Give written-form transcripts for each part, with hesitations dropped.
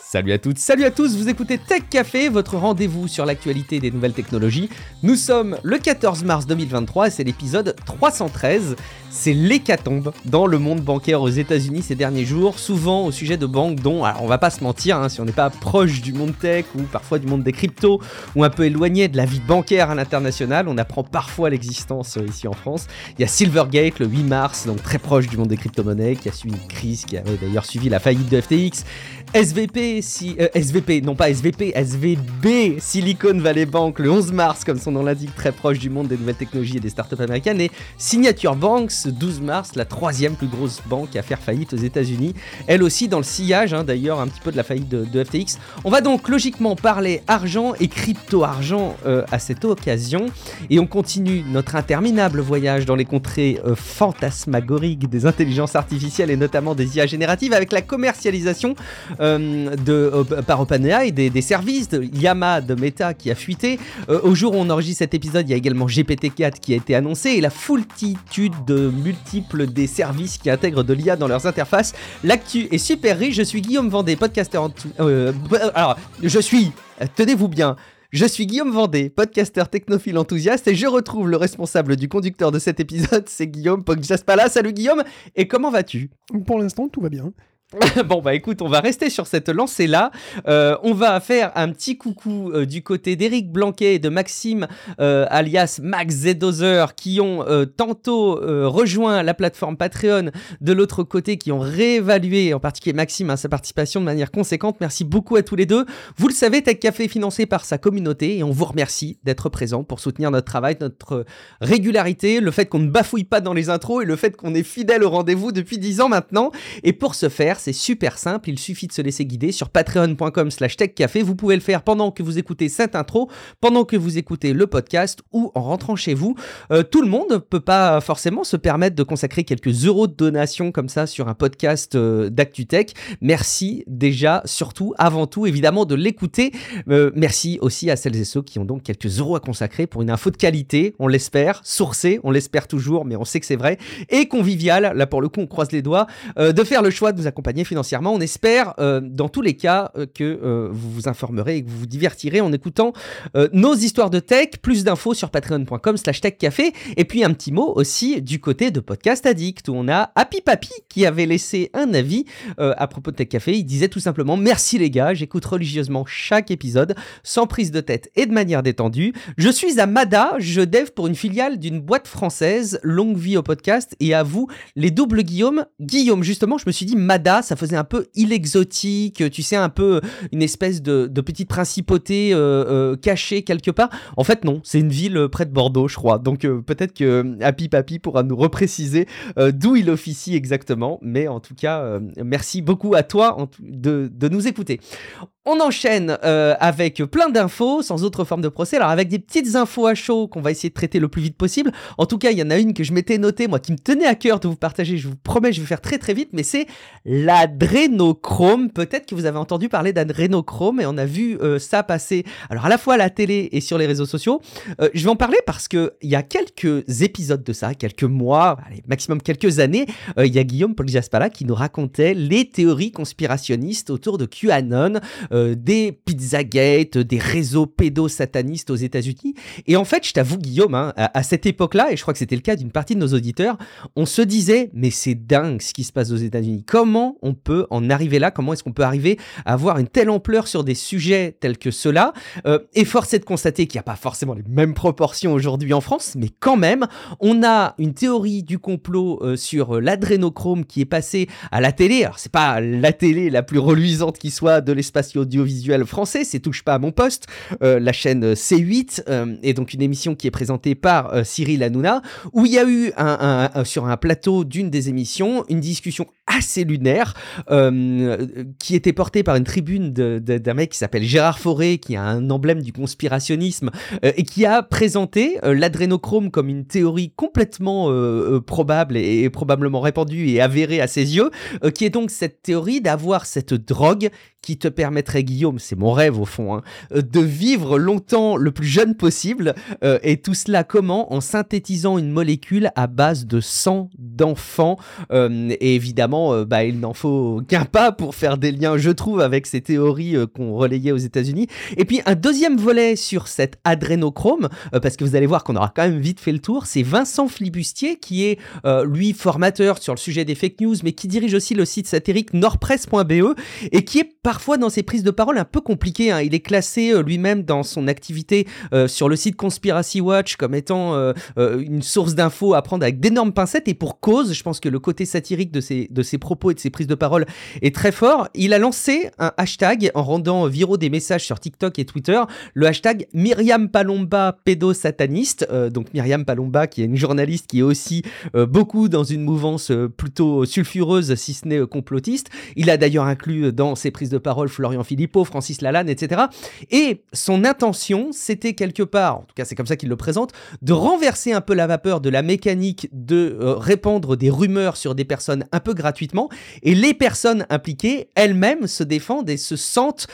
Salut à toutes, salut à tous, vous écoutez Tech Café, votre rendez-vous sur l'actualité des nouvelles technologies. Nous sommes le 14 mars 2023 et c'est l'épisode 313. C'est l'hécatombe dans le monde bancaire aux États-Unis ces derniers jours, souvent au sujet de banques dont, alors on va pas se mentir, si on n'est pas proche du monde tech ou parfois du monde des cryptos ou un peu éloigné de la vie bancaire à l'international, on apprend parfois l'existence ici en France. Il y a Silvergate le 8 mars, donc très proche du monde des crypto-monnaies, qui a suivi une crise qui avait d'ailleurs suivi la faillite de FTX. SVB, Silicon Valley Bank, le 11 mars, comme son nom l'indique, très proche du monde des nouvelles technologies et des startups américaines, et Signature Banks, 12 mars, la troisième plus grosse banque à faire faillite aux États-Unis, elle aussi dans le sillage, d'ailleurs, un petit peu de la faillite de FTX. On va donc logiquement parler argent et crypto-argent à cette occasion, et on continue notre interminable voyage dans les contrées fantasmagoriques des intelligences artificielles et notamment des IA génératives avec la commercialisation par OpenAI des services de Llama de Meta qui a fuité. Au jour où on enregistre cet épisode, il y a également GPT-4 qui a été annoncé et la foultitude de multiples des services qui intègrent de l'IA dans leurs interfaces. L'actu est super riche. Je suis Guillaume Vendée, podcasteur tenez-vous bien, je suis Guillaume Vendée, podcasteur technophile enthousiaste et je retrouve le responsable du conducteur de cet épisode, c'est Guillaume Pogjaspala. Salut Guillaume, et comment vas-tu ? Pour l'instant, tout va bien. Bon bah écoute, on va rester sur cette lancée-là. On va faire un petit coucou du côté d'Éric Blanquet et de Maxime, alias Max Zedozer, qui ont tantôt rejoint la plateforme Patreon, de l'autre côté, qui ont réévalué, en particulier Maxime, sa participation de manière conséquente. Merci beaucoup à tous les deux. Vous le savez, Tech Café est financé par sa communauté et on vous remercie d'être présents pour soutenir notre travail, notre régularité, le fait qu'on ne bafouille pas dans les intros et le fait qu'on est fidèle au rendez-vous depuis 10 ans maintenant. Et pour ce faire, c'est super simple, il suffit de se laisser guider sur patreon.com/techcafé. Vous pouvez le faire pendant que vous écoutez cette intro, pendant que vous écoutez le podcast ou en rentrant chez vous. Tout le monde ne peut pas forcément se permettre de consacrer quelques euros de donation comme ça sur un podcast d'ActuTech. Merci déjà, surtout, avant tout, évidemment, de l'écouter. Merci aussi à celles et ceux qui ont donc quelques euros à consacrer pour une info de qualité, on l'espère, sourcée, on l'espère toujours, mais on sait que c'est vrai, et conviviale, là pour le coup on croise les doigts, de faire le choix de nous accompagner financièrement. On espère dans tous les cas que vous vous informerez et que vous vous divertirez en écoutant nos histoires de tech. Plus d'infos sur patreon.com/techcafé. Et puis un petit mot aussi du côté de Podcast Addict où on a Happy Papi qui avait laissé un avis à propos de Tech Café. Il disait tout simplement: merci les gars, j'écoute religieusement chaque épisode sans prise de tête et de manière détendue. Je suis à Mada, je dev pour une filiale d'une boîte française. Longue vie au podcast et à vous les doubles Guillaume. Guillaume, justement, je me suis dit Mada, ça faisait un peu île exotique, tu sais, un peu une espèce de petite principauté cachée quelque part. En fait, non, c'est une ville près de Bordeaux, je crois. Donc peut-être que Happy Papi pourra nous repréciser d'où il officie exactement. Mais en tout cas, merci beaucoup à toi de nous écouter. On enchaîne avec plein d'infos, sans autre forme de procès. Alors avec des petites infos à chaud qu'on va essayer de traiter le plus vite possible. En tout cas, il y en a une que je m'étais notée, moi, qui me tenait à cœur de vous partager. Je vous promets, je vais faire très très vite, mais c'est l'adrénochrome. Peut-être que vous avez entendu parler d'adrénochrome et on a vu ça passer, alors à la fois à la télé et sur les réseaux sociaux. Je vais en parler parce qu'il y a quelques épisodes de ça, quelques mois, allez, maximum quelques années, il y a Guillaume Pogjaspala qui nous racontait les théories conspirationnistes autour de QAnon, des Pizzagate, des réseaux pédosatanistes aux États-Unis. Et en fait, je t'avoue, Guillaume, à cette époque-là, et je crois que c'était le cas d'une partie de nos auditeurs, on se disait, mais c'est dingue ce qui se passe aux États-Unis. Comment on peut en arriver là ? Comment est-ce qu'on peut arriver à avoir une telle ampleur sur des sujets tels que ceux-là ? Et force est de constater qu'il n'y a pas forcément les mêmes proportions aujourd'hui en France, mais quand même, on a une théorie du complot sur l'adrénochrome qui est passée à la télé. Alors, c'est pas la télé la plus reluisante qui soit de l'espace audiovisuel français, c'est Touche pas à mon poste, la chaîne C8, et donc une émission qui est présentée par Cyril Hanouna, où il y a eu sur un plateau d'une des émissions, une discussion assez lunaire, qui était portée par une tribune d'un mec qui s'appelle Gérard Fauré, qui a un emblème du conspirationnisme, et qui a présenté l'adrénochrome comme une théorie complètement probable et probablement répandue et avérée à ses yeux, qui est donc cette théorie d'avoir cette drogue qui te permettrait, Guillaume, c'est mon rêve au fond, de vivre longtemps le plus jeune possible. Et tout cela comment? En synthétisant une molécule à base de sang d'enfant. Et évidemment, il n'en faut qu'un pas pour faire des liens, je trouve, avec ces théories qu'on relayait aux États-Unis. Et puis un deuxième volet sur cet adrénochrome, parce que vous allez voir qu'on aura quand même vite fait le tour, c'est Vincent Flibustier qui est lui formateur sur le sujet des fake news, mais qui dirige aussi le site satirique nordpresse.be et qui est parfois dans ses prises de parole un peu compliqué. Il est classé lui-même dans son activité sur le site Conspiracy Watch comme étant une source d'infos à prendre avec d'énormes pincettes, et pour cause. Je pense que le côté satirique de ses propos et de ses prises de parole est très fort. Il a lancé un hashtag en rendant viraux des messages sur TikTok et Twitter, le hashtag Myriam Palomba pédosataniste. Donc Myriam Palomba, qui est une journaliste qui est aussi beaucoup dans une mouvance plutôt sulfureuse, si ce n'est complotiste. Il a d'ailleurs inclus dans ses prises de parole Florian Philippot, Francis Lalanne, etc. Et son intention, c'était quelque part, en tout cas c'est comme ça qu'il le présente, de renverser un peu la vapeur de la mécanique de répandre des rumeurs sur des personnes un peu gratuitement, et les personnes impliquées elles-mêmes se défendent et se sentent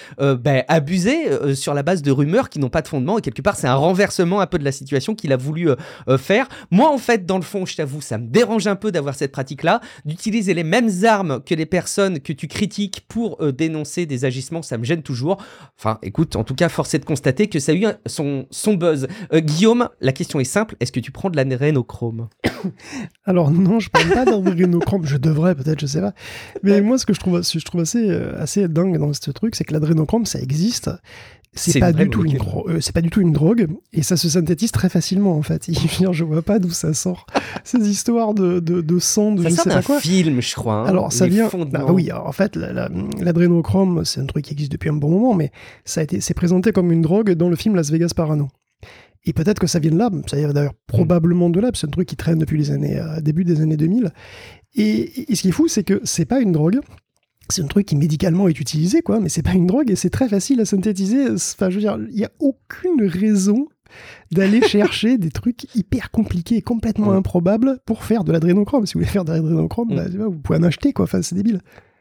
abusées sur la base de rumeurs qui n'ont pas de fondement, et quelque part c'est un renversement un peu de la situation qu'il a voulu faire. Moi en fait, dans le fond, je t'avoue, ça me dérange un peu d'avoir cette pratique-là, d'utiliser les mêmes armes que les personnes que tu critiques pour dénoncer des agissements, ça me gêne toujours. Enfin écoute, en tout cas force est de constater que ça a eu son buzz. Guillaume, la question est simple, est-ce que tu prends de l'adrénochrome? Alors non, je prends pas d'adrénochrome, je devrais peut-être, je sais pas. Mais moi ce que je trouve assez dingue dans ce truc, c'est que l'adrénochrome ça existe. C'est pas du tout une drogue, et ça se synthétise très facilement en fait. Je vois pas d'où ça sort ces histoires de sang, de ça je sais pas quoi. Ça sort d'un film, je crois. Alors ça vient. Oui, alors, en fait, l'adrénochrome, c'est un truc qui existe depuis un bon moment, mais c'est présenté comme une drogue dans le film Las Vegas Parano. Et peut-être que ça vient de là, ça vient d'ailleurs probablement de là, parce que c'est un truc qui traîne depuis début des années 2000. Et ce qui est fou, c'est que c'est pas une drogue. C'est un truc qui médicalement est utilisé, quoi, mais c'est pas une drogue et c'est très facile à synthétiser. Enfin, je veux dire, il n'y a aucune raison d'aller chercher des trucs hyper compliqués et complètement improbables pour faire de l'adrénochrome. Si vous voulez faire de l'adrénochrome, vous pouvez en acheter, quoi. Enfin, c'est débile.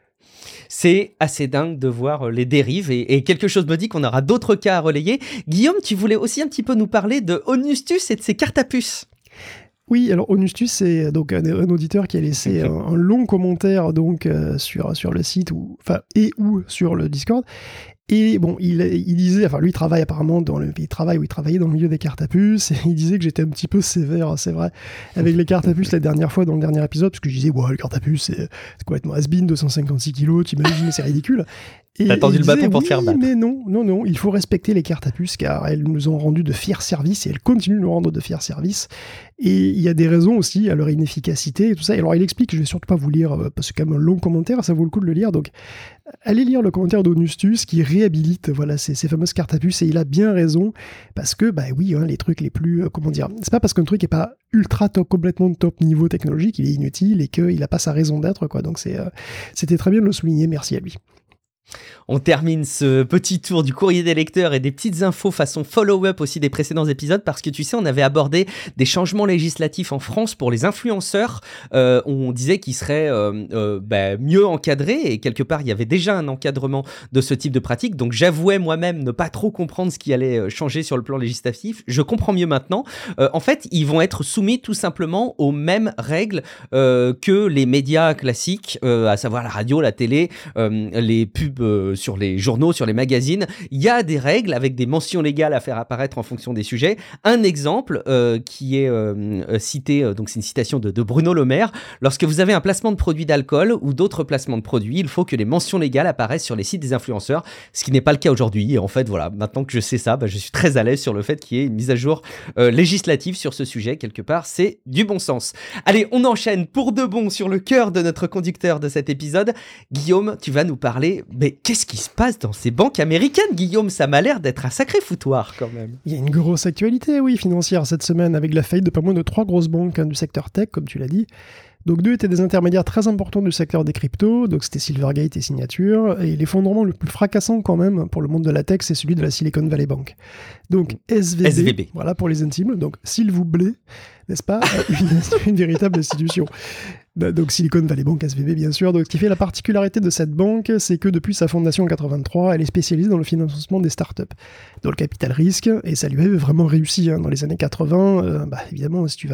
C'est assez dingue de voir les dérives, et quelque chose me dit qu'on aura d'autres cas à relayer. Guillaume, tu voulais aussi un petit peu nous parler de Onustus et de ses cartes à puce. Oui, alors Onustus, c'est donc un auditeur qui a laissé un long commentaire donc sur le site ou sur le Discord. Et bon, il disait, enfin lui il travaille apparemment il travaillait dans le milieu des cartes à puce, et il disait que j'étais un petit peu sévère, c'est vrai, avec les cartes à puce la dernière fois dans le dernier épisode, parce que je disais, les cartes à puce c'est complètement has-been, 256 kilos, t'imagines, c'est ridicule. Et t'as tendu le bâton pour te faire battre. Mais non, il faut respecter les cartes à puce, car elles nous ont rendu de fiers services, et elles continuent de nous rendre de fiers services. Et il y a des raisons aussi à leur inefficacité et tout ça. Et alors il explique, je vais surtout pas vous lire, parce que c'est quand même un long commentaire, ça vaut le coup de le lire, donc allez lire le commentaire d'Onustus qui réhabilite ces fameuses cartes à puce, et il a bien raison, parce que les trucs les plus, c'est pas parce qu'un truc est pas ultra top, complètement top niveau technologique, il est inutile et qu'il a pas sa raison d'être, quoi. Donc c'était très bien de le souligner, merci à lui. On termine ce petit tour du courrier des lecteurs et des petites infos façon follow-up aussi des précédents épisodes, parce que tu sais, on avait abordé des changements législatifs en France pour les influenceurs. On disait qu'ils seraient mieux encadrés, et quelque part il y avait déjà un encadrement de ce type de pratique, donc j'avouais moi-même ne pas trop comprendre ce qui allait changer sur le plan législatif. Je comprends mieux maintenant. En fait, ils vont être soumis tout simplement aux mêmes règles que les médias classiques, à savoir la radio, la télé, les pubs sur les journaux, sur les magazines. Il y a des règles avec des mentions légales à faire apparaître en fonction des sujets. Un exemple qui est cité, donc c'est une citation de Bruno Le Maire: lorsque vous avez un placement de produits d'alcool ou d'autres placements de produits, il faut que les mentions légales apparaissent sur les sites des influenceurs, ce qui n'est pas le cas aujourd'hui. Et en fait, voilà, maintenant que je sais ça, je suis très à l'aise sur le fait qu'il y ait une mise à jour législative sur ce sujet. Quelque part, c'est du bon sens. Allez, on enchaîne pour de bon sur le cœur de notre conducteur de cet épisode. Guillaume, tu vas nous parler, mais qu'est-ce qui se passe dans ces banques américaines, Guillaume? Ça m'a l'air d'être un sacré foutoir quand même. Il y a une grosse actualité, financière cette semaine, avec la faillite de pas moins de 3 grosses banques du secteur tech, comme tu l'as dit. Donc deux étaient des intermédiaires très importants du secteur des cryptos, donc c'était Silvergate et Signature, et l'effondrement le plus fracassant quand même pour le monde de la tech, c'est celui de la Silicon Valley Bank. Donc SVB. Voilà pour les intimes, donc s'il vous plaît, n'est-ce pas, une véritable institution. Donc Silicon Valley Bank, SVB bien sûr. Donc ce qui fait la particularité de cette banque, c'est que depuis sa fondation en 83, elle est spécialisée dans le financement des startups, dans le capital risque, et ça lui avait vraiment réussi dans les années 80. Évidemment, si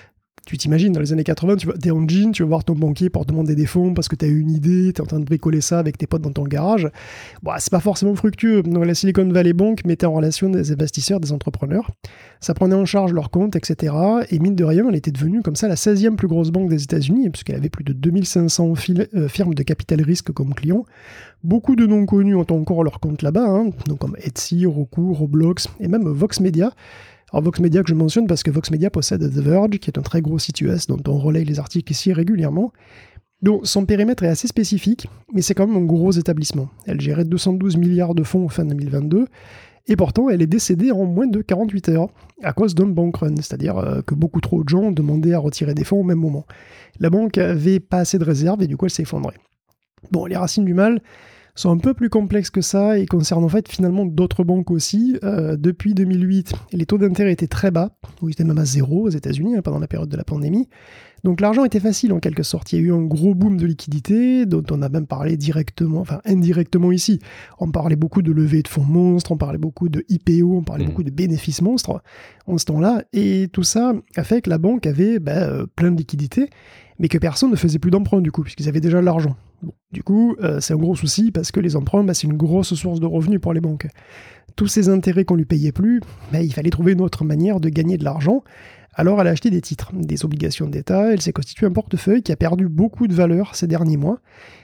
tu t'imagines, dans les années 80, t'es en jean, tu vas voir ton banquier pour te demander des fonds parce que t'as eu une idée, t'es en train de bricoler ça avec tes potes dans ton garage. C'est pas forcément fructueux. Donc la Silicon Valley Bank mettait en relation des investisseurs, des entrepreneurs. Ça prenait en charge leurs comptes, etc. Et mine de rien, elle était devenue comme ça la 16e plus grosse banque des États-Unis, puisqu'elle avait plus de 2500 firmes de capital risque comme clients. Beaucoup de noms connus ont encore leur compte là-bas, donc comme Etsy, Roku, Roblox et même Vox Media. Alors Vox Media que je mentionne parce que Vox Media possède The Verge, qui est un très gros site US dont on relaye les articles ici régulièrement. Donc son périmètre est assez spécifique, mais c'est quand même un gros établissement. Elle gérait 212 milliards de fonds fin 2022, et pourtant elle est décédée en moins de 48 heures, à cause d'un bank run, c'est-à-dire que beaucoup trop de gens demandaient à retirer des fonds au même moment. La banque avait pas assez de réserves et du coup elle s'est effondrée. Bon, les racines du mal sont un peu plus complexes que ça et concernent en fait finalement d'autres banques aussi. Depuis 2008, les taux d'intérêt étaient très bas, ou ils étaient même à zéro aux États-Unis pendant la période de la pandémie. Donc l'argent était facile en quelque sorte. Il y a eu un gros boom de liquidité dont on a même parlé directement, enfin indirectement ici. On parlait beaucoup de levée de fonds monstres, on parlait beaucoup de IPO, on parlait beaucoup de bénéfices monstres en ce temps-là. Et tout ça a fait que la banque avait plein de liquidités, mais que personne ne faisait plus d'emprunts du coup, puisqu'ils avaient déjà de l'argent. Bon, du coup, c'est un gros souci parce que les emprunts, c'est une grosse source de revenus pour les banques. Tous ces intérêts qu'on lui payait plus, il fallait trouver une autre manière de gagner de l'argent. Alors elle a acheté des titres, des obligations d'État, elle s'est constituée un portefeuille qui a perdu beaucoup de valeur ces derniers mois.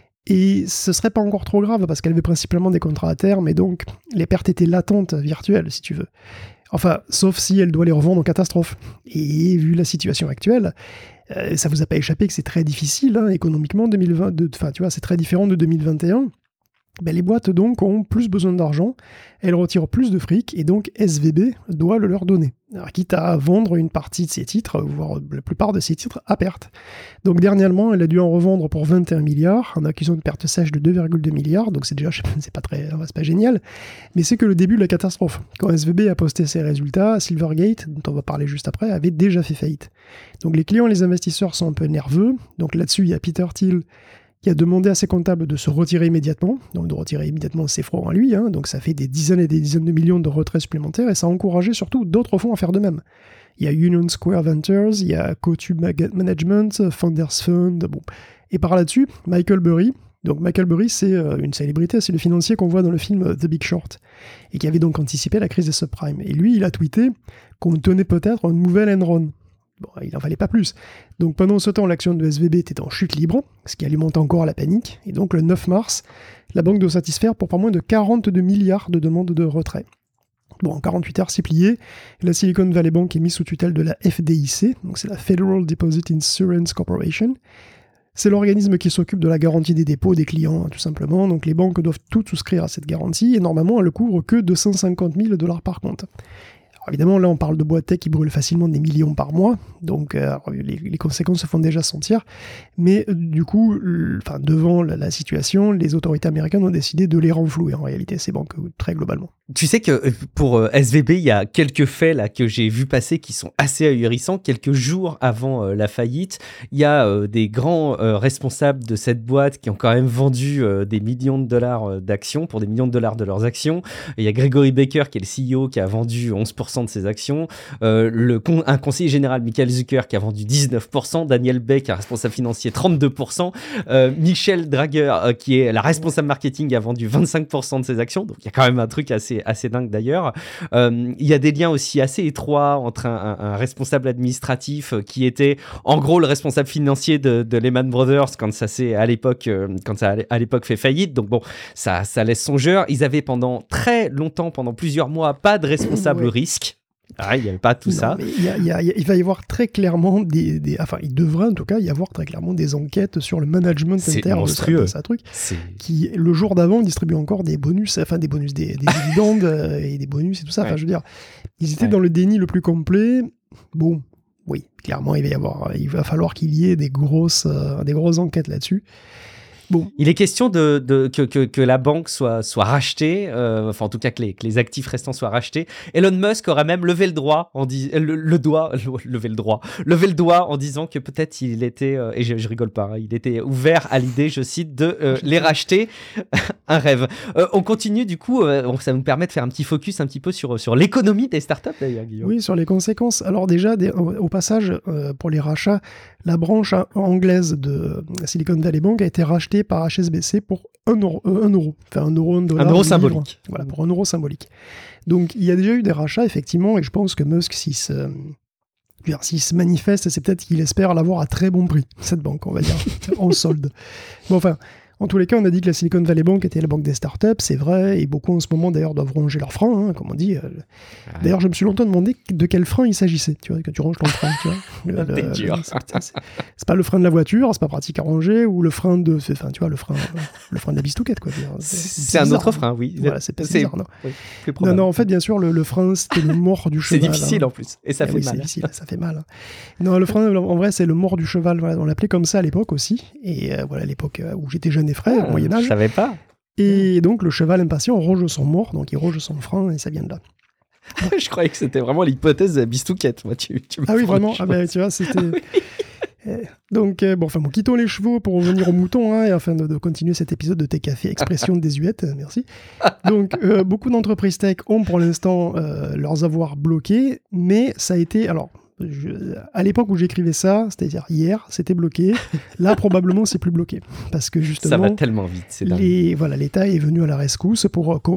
Et ce serait pas encore trop grave parce qu'elle avait principalement des contrats à terme et donc les pertes étaient latentes, virtuelles si tu veux. Enfin, sauf si elle doit les revendre en catastrophe. Et vu la situation actuelle, ça vous a pas échappé que c'est très difficile économiquement 2020. Enfin, tu vois, c'est très différent de 2021. Les boîtes donc ont plus besoin d'argent, elles retirent plus de fric et donc SVB doit le leur donner. Alors, quitte à vendre une partie de ses titres, voire la plupart de ses titres à perte. Donc dernièrement, elle a dû en revendre pour 21 milliards, en accusant une perte sèche de 2,2 milliards, donc c'est déjà, c'est pas génial, mais c'est que le début de la catastrophe. Quand SVB a posté ses résultats, Silvergate, dont on va parler juste après, avait déjà fait faillite. Donc les clients et les investisseurs sont un peu nerveux, donc là-dessus il y a Peter Thiel qui a demandé à ses comptables de se retirer immédiatement, donc de retirer immédiatement ses fonds à lui, donc ça fait des dizaines et des dizaines de millions de retraits supplémentaires, et ça a encouragé surtout d'autres fonds à faire de même. Il y a Union Square Ventures, il y a Coatue Management, Founders Fund, bon. Et par là-dessus, Michael Burry, donc Michael Burry c'est une célébrité, c'est le financier qu'on voit dans le film The Big Short, et qui avait donc anticipé la crise des subprimes. Et lui, il a tweeté qu'on tenait peut-être un nouvel Enron. Bon, il n'en fallait pas plus. Donc pendant ce temps, l'action de SVB était en chute libre, ce qui alimente encore la panique. Et donc le 9 mars, la banque doit satisfaire pour pas moins de 42 milliards de demandes de retrait. Bon, en 48 heures, c'est plié. La Silicon Valley Bank est mise sous tutelle de la FDIC, donc c'est la Federal Deposit Insurance Corporation. C'est l'organisme qui s'occupe de la garantie des dépôts des clients, tout simplement. Donc les banques doivent toutes souscrire à cette garantie, et normalement, elle ne couvre que 250 000 $ par compte. Alors évidemment, là, on parle de boîtes tech qui brûlent facilement des millions par mois, donc les conséquences se font déjà sentir. Mais du coup, devant la situation, les autorités américaines ont décidé de les renflouer, en réalité, ces banques, très globalement. Tu sais que pour SVB, il y a quelques faits là que j'ai vu passer qui sont assez ahurissants. Quelques jours avant la faillite, il y a des grands responsables de cette boîte qui ont quand même vendu des millions de dollars d'actions, pour des millions de dollars de leurs actions. Il y a Gregory Baker, qui est le CEO, qui a vendu 11% de ses actions. Un conseiller général, Michael Zucker, qui a vendu 19%. Daniel Beck, un responsable financier, 32%. Michel Drager, qui est la responsable marketing, a vendu 25% de ses actions. Donc il y a quand même un truc assez dingue d'ailleurs. Il y a des liens aussi assez étroits entre un responsable administratif qui était en gros le responsable financier de Lehman Brothers quand ça a à l'époque fait faillite. Donc bon, ça laisse songeur. Ils avaient pendant très longtemps, pendant plusieurs mois, pas de responsable risque. Ah, il n'y avait pas tout ça. Mais il va y avoir très clairement il devrait en tout cas y avoir très clairement des enquêtes sur le management interne de ça truc. Qui, le jour d'avant, distribuent encore des bonus, des dividendes et des bonus et tout ça. Enfin, je veux dire, ils étaient dans le déni le plus complet. Bon, oui, clairement, il va falloir qu'il y ait des grosses enquêtes là-dessus. Bon. Il est question que la banque soit rachetée, enfin en tout cas que les actifs restants soient rachetés. Elon Musk aurait même levé le doigt en disant que peut-être il était, et je rigole pas, hein, il était ouvert à l'idée, je cite, de les racheter. Un rêve. On continue du coup, ça nous permet de faire un petit focus un petit peu sur l'économie des startups d'ailleurs, Guillaume. Oui, sur les conséquences. Alors déjà, au passage, pour les rachats, la branche anglaise de Silicon Valley Bank a été rachetée par HSBC pour 1 euro. Enfin, 1 euro, 1 dollar. 1 euro symbolique. Voilà, pour 1 euro symbolique. Donc, il y a déjà eu des rachats, effectivement, et je pense que Musk, s'il se manifeste, c'est peut-être qu'il espère l'avoir à très bon prix, cette banque, on va dire, en solde. Bon, enfin, en tous les cas, on a dit que la Silicon Valley Bank était la banque des startups, c'est vrai, et beaucoup en ce moment d'ailleurs doivent ronger leurs freins, hein, comme on dit. D'ailleurs, je me suis longtemps demandé de quel frein il s'agissait, tu vois, quand tu ronges ton frein, tu vois. T'es dur. C'est pas le frein de la voiture, c'est pas pratique à ranger, ou le frein de, enfin, tu vois, le frein de la bistouquette, quoi. C'est un autre frein, oui. Voilà, c'est bizarre, non. Oui, non, en fait, bien sûr, le frein, c'était le mort du cheval. C'est difficile en plus, et ça fait mal. C'est difficile, ça fait mal. Non, le frein, en vrai, c'est le mort du cheval. Voilà, on l'appelait comme ça à l'époque aussi, et voilà, à l'époque où j'étais jeune et frais, au Moyen-Âge. Je savais pas. Et donc, le cheval impatient roge son mort, donc il roge son frein, et ça vient de là. Je croyais que c'était vraiment l'hypothèse de la bistouquette. Moi, ah oui, vraiment. Ah ben, tu vois, c'était... Donc, quittons les chevaux pour revenir aux moutons, hein, et afin de continuer cet épisode de Thé Café Expression désuète, merci. Donc, beaucoup d'entreprises tech ont pour l'instant leurs avoirs bloqués, mais ça a été... Alors, à l'époque où j'écrivais ça, c'est-à-dire hier, c'était bloqué. Là, probablement, c'est plus bloqué. Parce que justement... Ça va tellement vite, c'est dingue. L'État est venu à la rescousse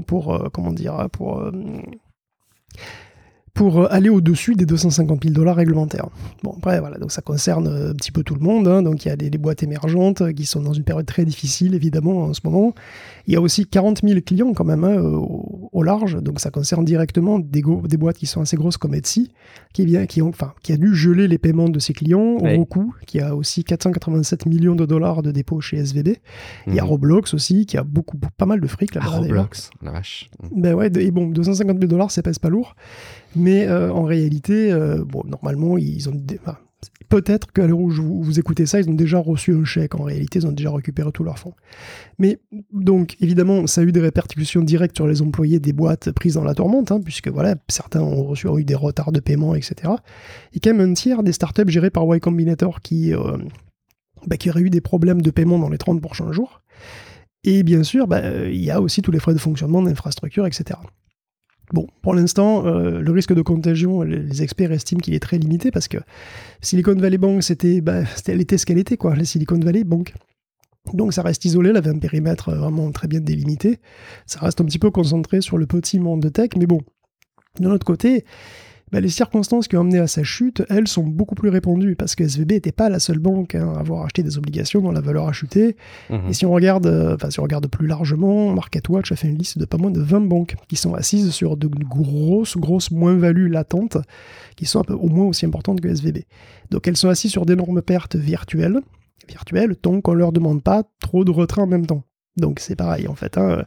pour aller au-dessus des 250 000 $ réglementaires. Bon, après, voilà, donc ça concerne un petit peu tout le monde, hein, donc il y a des boîtes émergentes qui sont dans une période très difficile, évidemment, en ce moment. Il y a aussi 40 000 clients, quand même, hein, au large, donc ça concerne directement des boîtes qui sont assez grosses comme Etsy, qui a dû geler les paiements de ses clients, oui. Roku, qui a aussi 487 millions de dollars de dépôts chez SVB. Il y a Roblox aussi, qui a pas mal de fric là-bas. Roblox, la vache. Ben ouais, et bon, 250 000 $, ça pèse pas lourd. Mais en réalité, normalement, ils ont... peut-être qu'à l'heure où vous écoutez ça, ils ont déjà reçu un chèque. En réalité, ils ont déjà récupéré tous leurs fonds. Mais donc, évidemment, ça a eu des répercussions directes sur les employés des boîtes prises dans la tourmente, hein, puisque voilà, certains ont eu des retards de paiement, etc. Et quand même un tiers des startups gérées par Y Combinator qui auraient eu des problèmes de paiement dans les 30 prochains jours. Et bien sûr, il y a aussi tous les frais de fonctionnement d'infrastructure, etc. Bon, pour l'instant, le risque de contagion, les experts estiment qu'il est très limité parce que Silicon Valley Bank, elle était ce qu'elle était, quoi, la Silicon Valley Bank. Donc ça reste isolé, elle avait un périmètre vraiment très bien délimité. Ça reste un petit peu concentré sur le petit monde de tech, mais bon, de l'autre côté, les circonstances qui ont amené à sa chute, elles, sont beaucoup plus répandues, parce que SVB n'était pas la seule banque à avoir acheté des obligations dont la valeur a chuté. Et si on regarde plus largement, MarketWatch a fait une liste de pas moins de 20 banques qui sont assises sur de grosses moins-values latentes, qui sont au moins aussi importantes que SVB. Donc elles sont assises sur d'énormes pertes virtuelles, tant qu'on ne leur demande pas trop de retrait en même temps. Donc c'est pareil en fait, hein.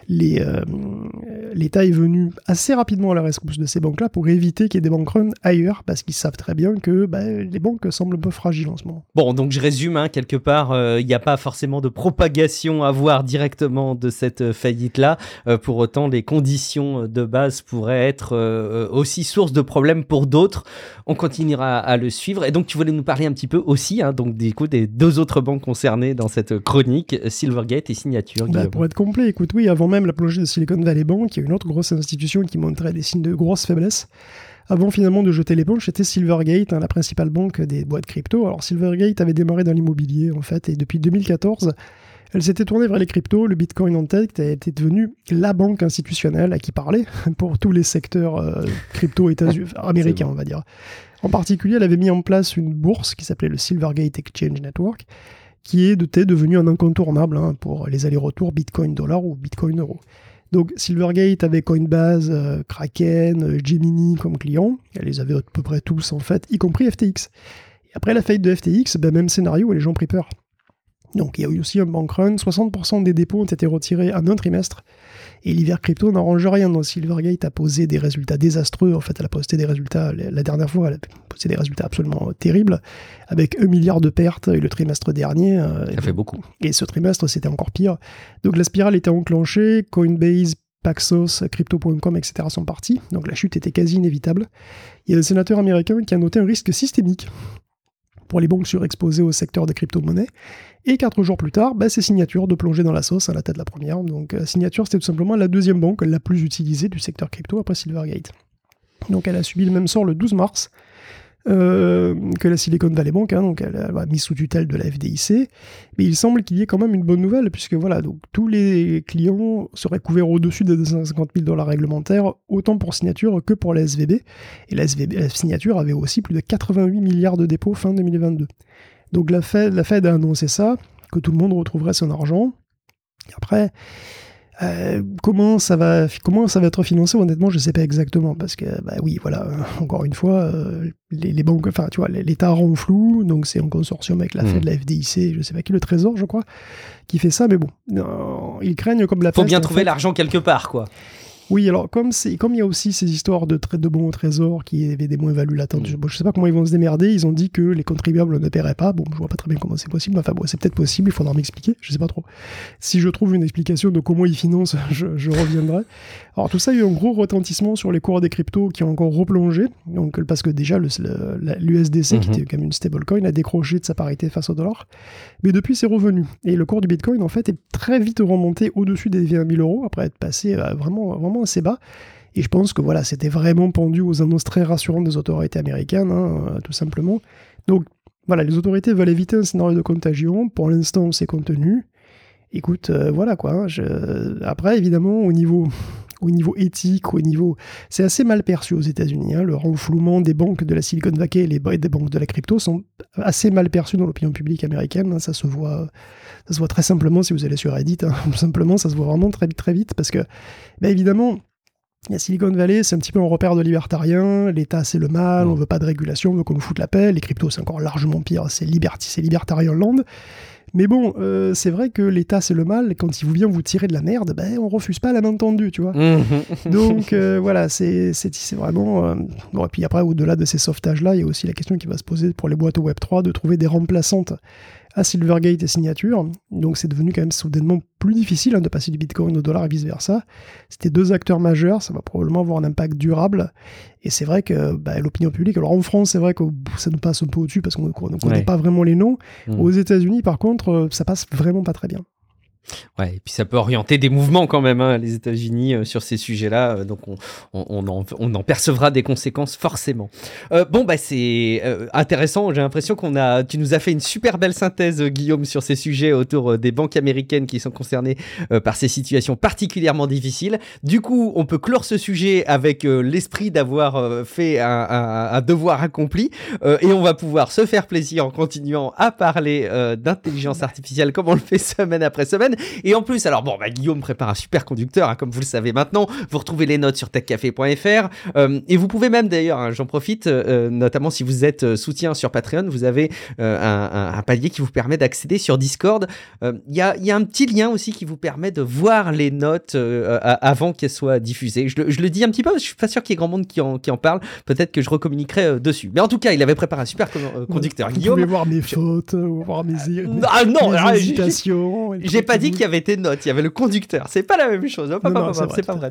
L'État est venu assez rapidement à la rescousse de ces banques-là pour éviter qu'il y ait des bank runs ailleurs, parce qu'ils savent très bien que les banques semblent un peu fragiles en ce moment. Bon, donc je résume, hein, quelque part, il n'y a pas forcément de propagation à voir directement de cette faillite-là. Pour autant, les conditions de base pourraient être aussi source de problèmes pour d'autres. On continuera à le suivre. Et donc tu voulais nous parler un petit peu aussi, hein, donc du coup, des deux autres banques concernées dans cette chronique, Silvergate et Signature. Pour être complet, écoute, oui, avant même la plongée de Silicon Valley Bank, il y a une autre grosse institution qui montrait des signes de grosse faiblesse. Avant finalement de jeter l'éponge, c'était Silvergate, hein, la principale banque des boîtes crypto. Alors Silvergate avait démarré dans l'immobilier en fait, et depuis 2014, elle s'était tournée vers les cryptos, le Bitcoin en tête, elle était devenue la banque institutionnelle à qui parler pour tous les secteurs crypto américains, on va dire. En particulier, elle avait mis en place une bourse qui s'appelait le Silvergate Exchange Network, qui était devenu un incontournable, hein, pour les allers-retours Bitcoin-dollar ou Bitcoin-euro. Donc Silvergate avait Coinbase, Kraken, Gemini comme clients. Elle les avait à peu près tous en fait, y compris FTX. Et après la faillite de FTX, même scénario et les gens ont pris peur. Donc il y a eu aussi un bank run, 60% des dépôts ont été retirés en un trimestre, et l'hiver crypto n'arrange rien. Donc Silvergate a posé des résultats désastreux, en fait elle a posté des résultats, la dernière fois elle a posté des résultats absolument terribles, avec 1 milliard de pertes, et le trimestre dernier... Ça fait beaucoup. Et ce trimestre c'était encore pire. Donc la spirale était enclenchée, Coinbase, Paxos, Crypto.com, etc. sont partis, donc la chute était quasi inévitable. Il y a un sénateur américain qui a noté un risque systémique pour les banques surexposées au secteur des crypto-monnaies. Et 4 jours plus tard, c'est Signature de plonger dans la sauce à la tête de la première. Donc Signature, c'était tout simplement la deuxième banque la plus utilisée du secteur crypto après Silvergate. Donc elle a subi le même sort le 12 mars que la Silicon Valley Bank, donc elle a mis sous tutelle de la FDIC. Mais il semble qu'il y ait quand même une bonne nouvelle, puisque voilà, donc tous les clients seraient couverts au-dessus des $250 000 réglementaires, autant pour Signature que pour la SVB. Et la Signature avait aussi plus de 88 milliards de dépôts fin 2022. Donc la Fed a annoncé ça, que tout le monde retrouverait son argent. Et après, comment ça va être financé, honnêtement, je ne sais pas exactement, parce que, oui, voilà, encore une fois, les banques, enfin, tu vois, l'État rend flou, donc c'est un consortium avec la Fed, la FDIC, je ne sais pas qui, le Trésor, je crois, qui fait ça, mais bon, ils craignent comme la peste. Faut bien trouver l'argent quelque part, quoi. Oui, alors comme il y a aussi ces histoires de bons au trésor qui avaient des moins-values latentes, je ne sais pas comment ils vont se démerder, ils ont dit que les contribuables ne paieraient pas, bon, je vois pas très bien comment c'est possible, enfin bon, c'est peut-être possible, il faudra m'expliquer, je sais pas trop. Si je trouve une explication de comment ils financent, je reviendrai. Alors tout ça, il y a eu un gros retentissement sur les cours des cryptos qui ont encore replongé, donc, parce que déjà l'USDC, qui était quand même une stablecoin, a décroché de sa parité face au dollar, mais depuis c'est revenu. Et le cours du Bitcoin, en fait, est très vite remonté au-dessus des 20 000 € après être passé vraiment assez bas. Et je pense que voilà, c'était vraiment pendu aux annonces très rassurantes des autorités américaines, tout simplement. Donc voilà, les autorités veulent éviter un scénario de contagion. Pour l'instant, c'est contenu. Écoute, voilà quoi. Après, évidemment, au niveau éthique, c'est assez mal perçu aux États-Unis. Le renflouement des banques de la Silicon Valley et des banques de la crypto sont assez mal perçus dans l'opinion publique américaine. Ça se voit très simplement si vous allez sur Reddit. Tout simplement, ça se voit vraiment très très vite parce que, évidemment, la Silicon Valley, c'est un petit peu un repère de libertariens. L'État, c'est le mal. On veut pas de régulation. On veut qu'on nous foute la paix. Les cryptos, c'est encore largement pire. C'est libertarian land. Mais bon, c'est vrai que l'État, c'est le mal. Quand il vient vous tirer de la merde, on refuse pas la main tendue, tu vois. Donc, voilà, c'est vraiment... Bon, et puis après, au-delà de ces sauvetages-là, il y a aussi la question qui va se poser pour les boîtes au Web3 de trouver des remplaçantes à Silvergate et Signature. Donc, c'est devenu quand même soudainement plus difficile de passer du Bitcoin au dollar et vice-versa. C'était 2 acteurs majeurs, ça va probablement avoir un impact durable. Et c'est vrai que l'opinion publique... Alors, en France, c'est vrai que ça nous passe un peu au-dessus parce qu'on ne connaît pas vraiment les noms. Aux États-Unis, par contre, ça passe vraiment pas très bien. Ouais, et puis ça peut orienter des mouvements quand même, les États-Unis, sur ces sujets-là. Donc on en percevra des conséquences forcément. C'est intéressant. J'ai l'impression tu nous as fait une super belle synthèse, Guillaume, sur ces sujets autour des banques américaines qui sont concernées par ces situations particulièrement difficiles. Du coup, on peut clore ce sujet avec l'esprit d'avoir fait un devoir accompli, et on va pouvoir se faire plaisir en continuant à parler d'intelligence artificielle comme on le fait semaine après semaine. Et en plus, alors Guillaume prépare un super conducteur, comme vous le savez maintenant. Vous retrouvez les notes sur techcafé.fr, et vous pouvez même d'ailleurs, j'en profite, notamment si vous êtes soutien sur Patreon, vous avez un palier qui vous permet d'accéder sur Discord. Il y a un petit lien aussi qui vous permet de voir les notes avant qu'elles soient diffusées. Je le dis un petit peu, parce que je suis pas sûr qu'il y ait grand monde qui en parle. Peut-être que je recommuniquerai dessus. Mais en tout cas, il avait préparé un super conducteur. Vous Guillaume, pouvez voir mes fautes, voir mes hésitations. J'ai pas dit qu'il y avait tes notes, il y avait le conducteur. C'est pas la même chose. C'est pas vrai.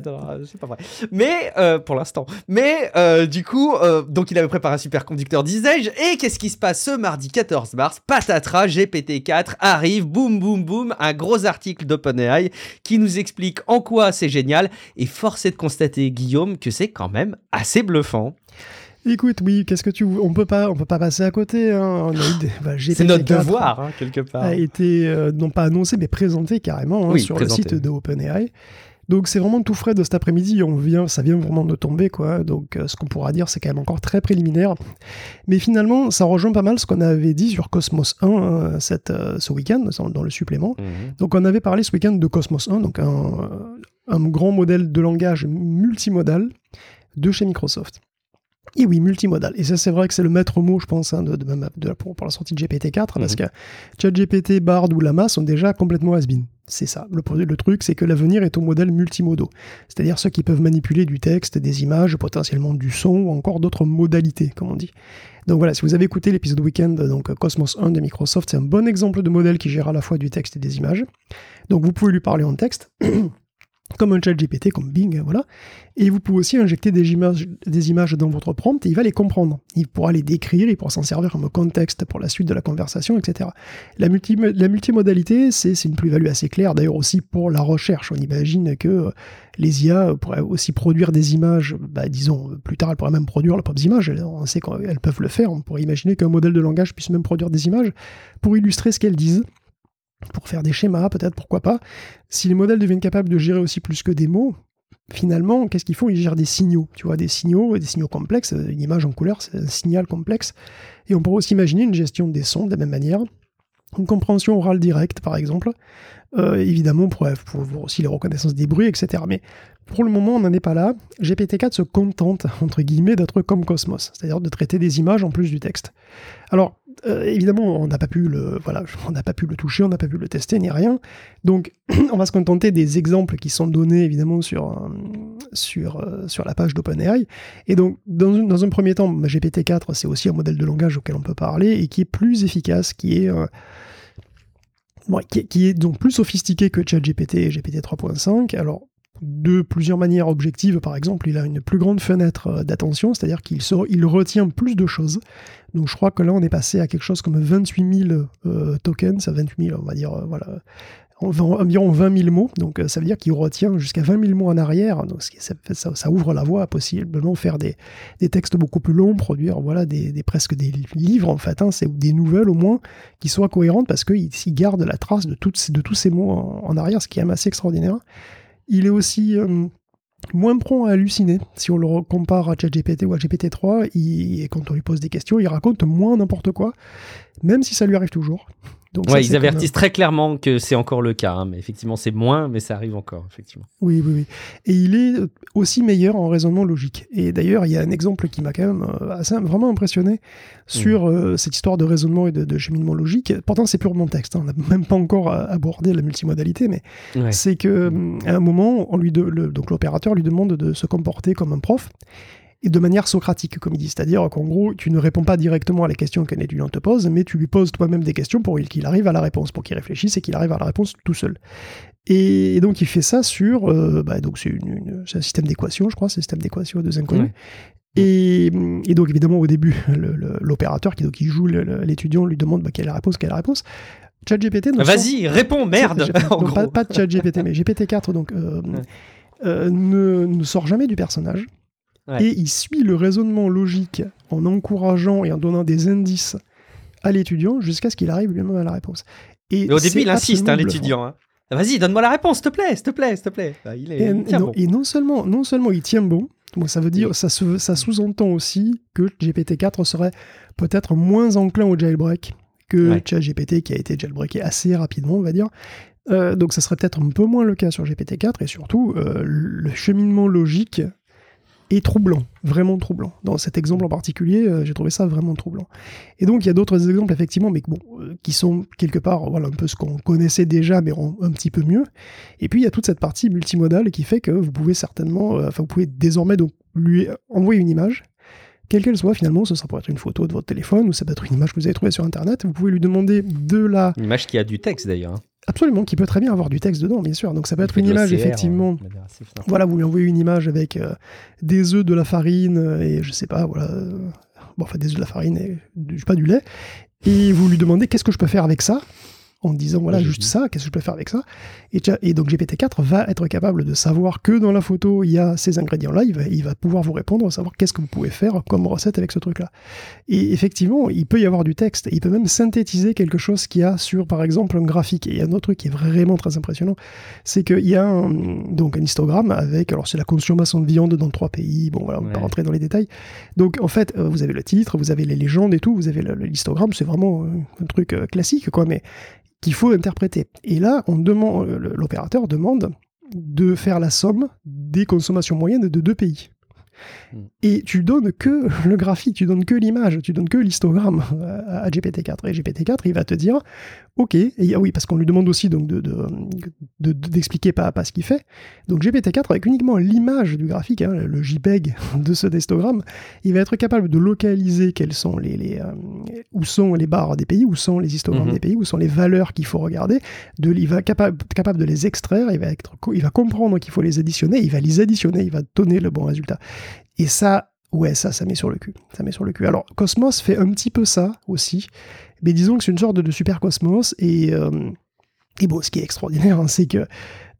Mais pour l'instant. Mais du coup, donc il avait préparé un super conducteur, disais-je. Et qu'est-ce qui se passe ce mardi 14 mars? Patatras, GPT-4 arrive, boum boum boum, un gros article d'OpenAI qui nous explique en quoi c'est génial. Et force est de constater, Guillaume, que c'est quand même assez bluffant. Écoute, oui, on peut pas passer à côté. C'est notre devoir, quelque part. A été non pas annoncé, mais présenté carrément sur le site de OpenAI. Donc c'est vraiment tout frais de cet après-midi. Ça vient vraiment de tomber, quoi. Donc ce qu'on pourra dire, c'est quand même encore très préliminaire. Mais finalement, ça rejoint pas mal ce qu'on avait dit sur Cosmos 1 ce week-end dans le supplément. Donc on avait parlé ce week-end de Cosmos 1, donc un grand modèle de langage multimodal de chez Microsoft. Et oui, multimodal. Et ça, c'est vrai que c'est le maître mot, je pense, hein, pour la sortie de GPT-4, parce que ChatGPT, Bard ou Llama sont déjà complètement has-been. C'est ça. Le truc, c'est que l'avenir est aux modèles multimodaux. C'est-à-dire ceux qui peuvent manipuler du texte, des images, potentiellement du son, ou encore d'autres modalités, comme on dit. Donc voilà, si vous avez écouté l'épisode Weekend, donc Cosmos 1 de Microsoft, c'est un bon exemple de modèle qui gère à la fois du texte et des images. Donc vous pouvez lui parler en texte, comme un ChatGPT, comme Bing, voilà. Et vous pouvez aussi injecter des images dans votre prompt et il va les comprendre. Il pourra les décrire, il pourra s'en servir comme contexte pour la suite de la conversation, etc. La multimodalité, c'est une plus-value assez claire, d'ailleurs aussi pour la recherche. On imagine que les IA pourraient aussi produire des images, disons, plus tard, elles pourraient même produire leurs propres images. On sait qu'elles peuvent le faire. On pourrait imaginer qu'un modèle de langage puisse même produire des images pour illustrer ce qu'elles disent. Pour faire des schémas, peut-être, pourquoi pas. Si les modèles deviennent capables de gérer aussi plus que des mots, finalement, qu'est-ce qu'ils font? Ils gèrent des signaux, tu vois, des signaux complexes. Une image en couleur, c'est un signal complexe. Et on pourrait aussi imaginer une gestion des sons de la même manière. Une compréhension orale directe, par exemple. Évidemment, pour aussi les reconnaissances des bruits, etc. Mais pour le moment, on n'en est pas là. GPT-4 se contente, entre guillemets, d'être comme Cosmos, c'est-à-dire de traiter des images en plus du texte. Alors, évidemment, on n'a pas pu le toucher, on n'a pas pu le tester, ni rien. Donc, on va se contenter des exemples qui sont donnés, évidemment, sur la page d'OpenAI. Et donc, dans un premier temps, GPT-4, c'est aussi un modèle de langage auquel on peut parler et qui est plus efficace, qui est donc plus sophistiqué que ChatGPT et GPT 3.5. Alors, de plusieurs manières objectives, par exemple, il a une plus grande fenêtre d'attention, c'est-à-dire qu'il retient plus de choses. Donc je crois que là, on est passé à quelque chose comme 28 000 tokens, à 28 000, on va dire, environ 20 000 mots. Donc ça veut dire qu'il retient jusqu'à 20 000 mots en arrière. Donc ça ouvre la voie à possiblement faire des textes beaucoup plus longs, produire presque des livres, en fait, c'est des nouvelles au moins, qui soient cohérentes, parce qu'il garde la trace de tous ces mots en arrière, ce qui est quand même assez extraordinaire. Il est aussi moins prompt à halluciner. Si on le compare à ChatGPT ou à GPT-3, et quand on lui pose des questions, il raconte moins n'importe quoi, même si ça lui arrive toujours. Donc ouais, ils avertissent très clairement que c'est encore le cas, hein, mais effectivement c'est moins, mais ça arrive encore, effectivement. Oui. Et il est aussi meilleur en raisonnement logique. Et d'ailleurs, il y a un exemple qui m'a quand même vraiment impressionné sur cette histoire de raisonnement et de cheminement logique. Pourtant, c'est purement texte, on n'a même pas encore abordé la multimodalité, mais c'est qu'à un moment, donc l'opérateur lui demande de se comporter comme un prof, et de manière socratique, comme il dit. C'est-à-dire qu'en gros, tu ne réponds pas directement à la question qu'un étudiant te pose, mais tu lui poses toi-même des questions pour qu'il arrive à la réponse, pour qu'il réfléchisse et qu'il arrive à la réponse tout seul. Et donc, il fait ça sur... donc c'est un système d'équations, je crois, c'est un système d'équations à deux inconnus. Ouais. Et donc, évidemment, au début, l'opérateur qui joue l'étudiant lui demande quelle est la réponse. ChatGPT... Vas-y, réponds, merde. Pas de ChatGPT, mais GPT-4 donc, ne sort jamais du personnage. Ouais. Et il suit le raisonnement logique en encourageant et en donnant des indices à l'étudiant jusqu'à ce qu'il arrive lui-même à la réponse. Mais au début, il insiste, l'étudiant. Hein. Vas-y, donne-moi la réponse, s'il te plaît. Et non seulement il tient bon, donc ça veut dire, ça sous-entend aussi que GPT-4 serait peut-être moins enclin au jailbreak que ChatGPT, qui a été jailbreaké assez rapidement, on va dire. Donc ça serait peut-être un peu moins le cas sur GPT-4, et surtout, le cheminement logique est troublant, vraiment troublant. Dans cet exemple en particulier, j'ai trouvé ça vraiment troublant. Et donc, il y a d'autres exemples, effectivement, mais qui sont quelque part un peu ce qu'on connaissait déjà, mais un petit peu mieux. Et puis, il y a toute cette partie multimodale qui fait que vous pouvez vous pouvez désormais donc, lui envoyer une image, quelle qu'elle soit, finalement, ça pourrait être une photo de votre téléphone, ou ça peut être une image que vous avez trouvée sur Internet. Vous pouvez lui demander Une image qui a du texte, d'ailleurs. Absolument, qui peut très bien avoir du texte dedans, bien sûr. Donc ça peut être une image, effectivement. Voilà, vous lui envoyez une image avec des œufs, de la farine, et je sais pas, des œufs, de la farine et pas du lait. Et vous lui demandez qu'est-ce que je peux faire avec ça, en disant juste ça, qu'est-ce que je peux faire avec ça. Et donc GPT-4 va être capable de savoir que dans la photo, il y a ces ingrédients-là, il va pouvoir vous répondre, savoir qu'est-ce que vous pouvez faire comme recette avec ce truc-là. Et effectivement, il peut y avoir du texte, il peut même synthétiser quelque chose qu'il y a sur, par exemple, un graphique. Et il y a un autre truc qui est vraiment très impressionnant, c'est qu'il y a un histogramme avec, alors c'est la consommation de viande dans 3 pays, on va pas rentrer dans les détails. Donc en fait, vous avez le titre, vous avez les légendes et tout, vous avez l'histogramme, c'est vraiment un truc classique, quoi, mais qu'il faut interpréter. Et là, l'opérateur demande de faire la somme des consommations moyennes de 2 pays. Et tu donnes que le graphique, tu donnes que l'image, tu donnes que l'histogramme à GPT-4. Et GPT-4, il va te dire, ok, et oui, parce qu'on lui demande aussi donc d'expliquer pas à pas ce qu'il fait. Donc GPT-4, avec uniquement l'image du graphique, hein, le JPEG de ce histogramme, il va être capable de localiser quels sont où sont les barres des pays, où sont les histogrammes des pays, où sont les valeurs qu'il faut regarder. Il va être capable de les extraire, il va comprendre qu'il faut les additionner, il va les additionner, il va donner le bon résultat. Et ça, ouais, ça met sur le cul. Ça met sur le cul. Alors, Cosmos fait un petit peu ça aussi, mais disons que c'est une sorte de super Cosmos, et bon, ce qui est extraordinaire, hein, c'est que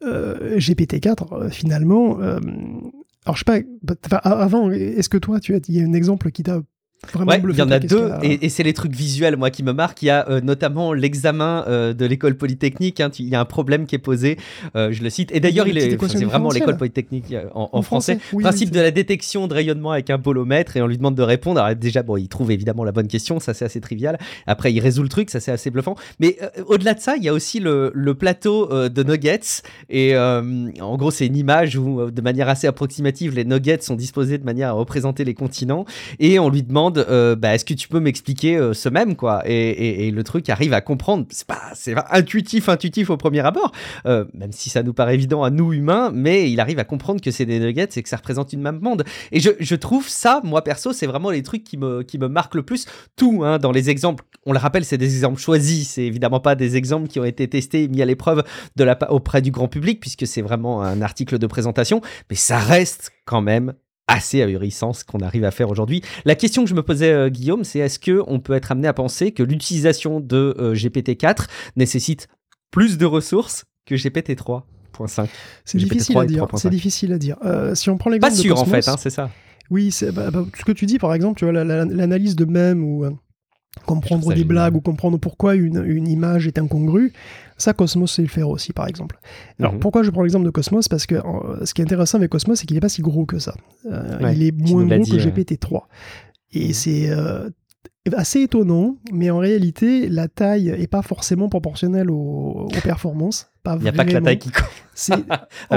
GPT-4, finalement... alors, je sais pas, avant, est-ce que toi, il y a un exemple qui t'a vraiment bluffé? Il y en a deux, et c'est les trucs visuels, moi, qui me marquent. Il y a notamment l'examen de l'école polytechnique. Hein, il y a un problème qui est posé, je le cite. Et d'ailleurs, c'est vraiment l'école polytechnique en français. Oui, principe de la détection de rayonnement avec un bolomètre, et on lui demande de répondre. Alors déjà, bon, il trouve évidemment la bonne question, ça c'est assez trivial. Après, il résout le truc, ça c'est assez bluffant. Mais au-delà de ça, il y a aussi le plateau de nuggets. Et en gros, c'est une image où, de manière assez approximative, les nuggets sont disposés de manière à représenter les continents. Et on lui demande est-ce que tu peux m'expliquer ce même, quoi, et le truc arrive à comprendre. C'est intuitif au premier abord, même si ça nous paraît évident à nous humains, mais il arrive à comprendre que c'est des nuggets et que ça représente une même monde. Et je trouve ça, moi perso, c'est vraiment les trucs qui me marquent le plus. Tout, hein, dans les exemples, on le rappelle, c'est des exemples choisis, c'est évidemment pas des exemples qui ont été testés et mis à l'épreuve auprès du grand public, puisque c'est vraiment un article de présentation, mais ça reste quand même assez ahurissant ce qu'on arrive à faire aujourd'hui. La question que je me posais, Guillaume, c'est est-ce qu'on peut être amené à penser que l'utilisation de GPT-4 nécessite plus de ressources que GPT-3.5? C'est difficile à dire. C'est difficile à dire. Si on prend l'exemple de Cosmos, en fait, hein, c'est ça. Oui, ce que tu dis, par exemple, tu vois, l'analyse de mèmes ou comprendre des blagues ou comprendre pourquoi une image est incongrue, ça Cosmos sait le faire aussi, par exemple. Alors pourquoi je prends l'exemple de Cosmos? Parce que ce qui est intéressant avec Cosmos, c'est qu'il n'est pas si gros que ça. Il est moins gros que GPT-3. Et c'est assez étonnant, mais en réalité, la taille n'est pas forcément proportionnelle aux performances. Il n'y a pas que la taille qui compte. En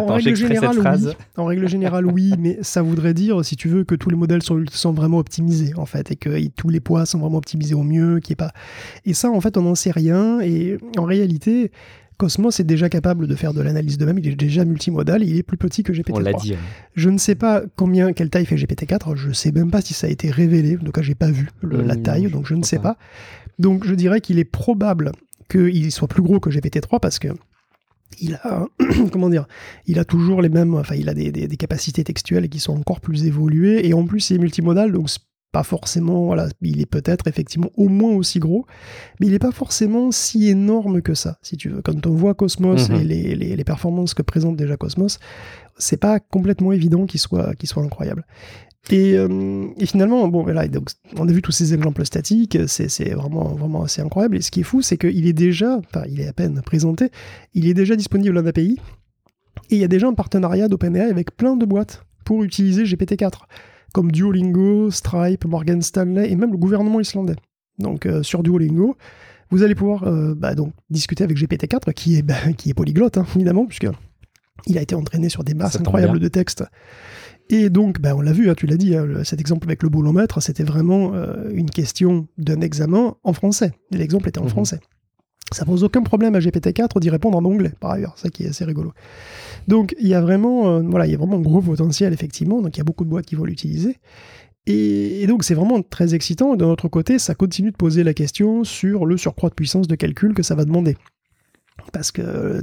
règle générale, oui, mais ça voudrait dire, si tu veux, que tous les modèles sont vraiment optimisés, en fait, et que tous les poids sont vraiment optimisés au mieux, Et ça, en fait, on n'en sait rien, et en réalité, Cosmos est déjà capable de faire de l'analyse de même, il est déjà multimodal, et il est plus petit que GPT-3. On l'a dit. Je ne sais pas quelle taille fait GPT-4, je ne sais même pas si ça a été révélé, en tout cas, je n'ai pas vu la taille, donc je ne sais pas. Donc, je dirais qu'il est probable qu'il soit plus gros que GPT-3, parce que il a, il a toujours les mêmes, enfin, il a des capacités textuelles qui sont encore plus évoluées, et en plus, il est multimodal, donc pas forcément, voilà, il est peut-être effectivement au moins aussi gros, mais il n'est pas forcément si énorme que ça, si tu veux. Quand on voit Cosmos et les performances que présente déjà Cosmos, c'est pas complètement évident qu'il soit incroyable. Et finalement, bon, voilà, donc, on a vu tous ces exemples statiques, c'est vraiment assez incroyable. Et ce qui est fou, c'est qu'il est déjà, enfin, il est à peine présenté, il est déjà disponible en API, et il y a déjà un partenariat d'OpenAI avec plein de boîtes pour utiliser GPT-4, comme Duolingo, Stripe, Morgan Stanley, et même le gouvernement islandais. Donc, sur Duolingo, vous allez pouvoir donc, discuter avec GPT-4, qui est polyglotte, hein, évidemment, puisqu'il a été entraîné sur des masses incroyables de textes. Et donc, on l'a vu, hein, tu l'as dit, hein, cet exemple avec le bolomètre, c'était vraiment une question d'un examen en français. Et l'exemple était en français. Ça pose aucun problème à GPT-4 d'y répondre en anglais, par ailleurs, ça qui est assez rigolo. Donc, il y a vraiment un gros potentiel, effectivement, donc il y a beaucoup de boîtes qui vont l'utiliser. Et donc, c'est vraiment très excitant. Et de notre côté, ça continue de poser la question sur le surcroît de puissance de calcul que ça va demander. Parce que,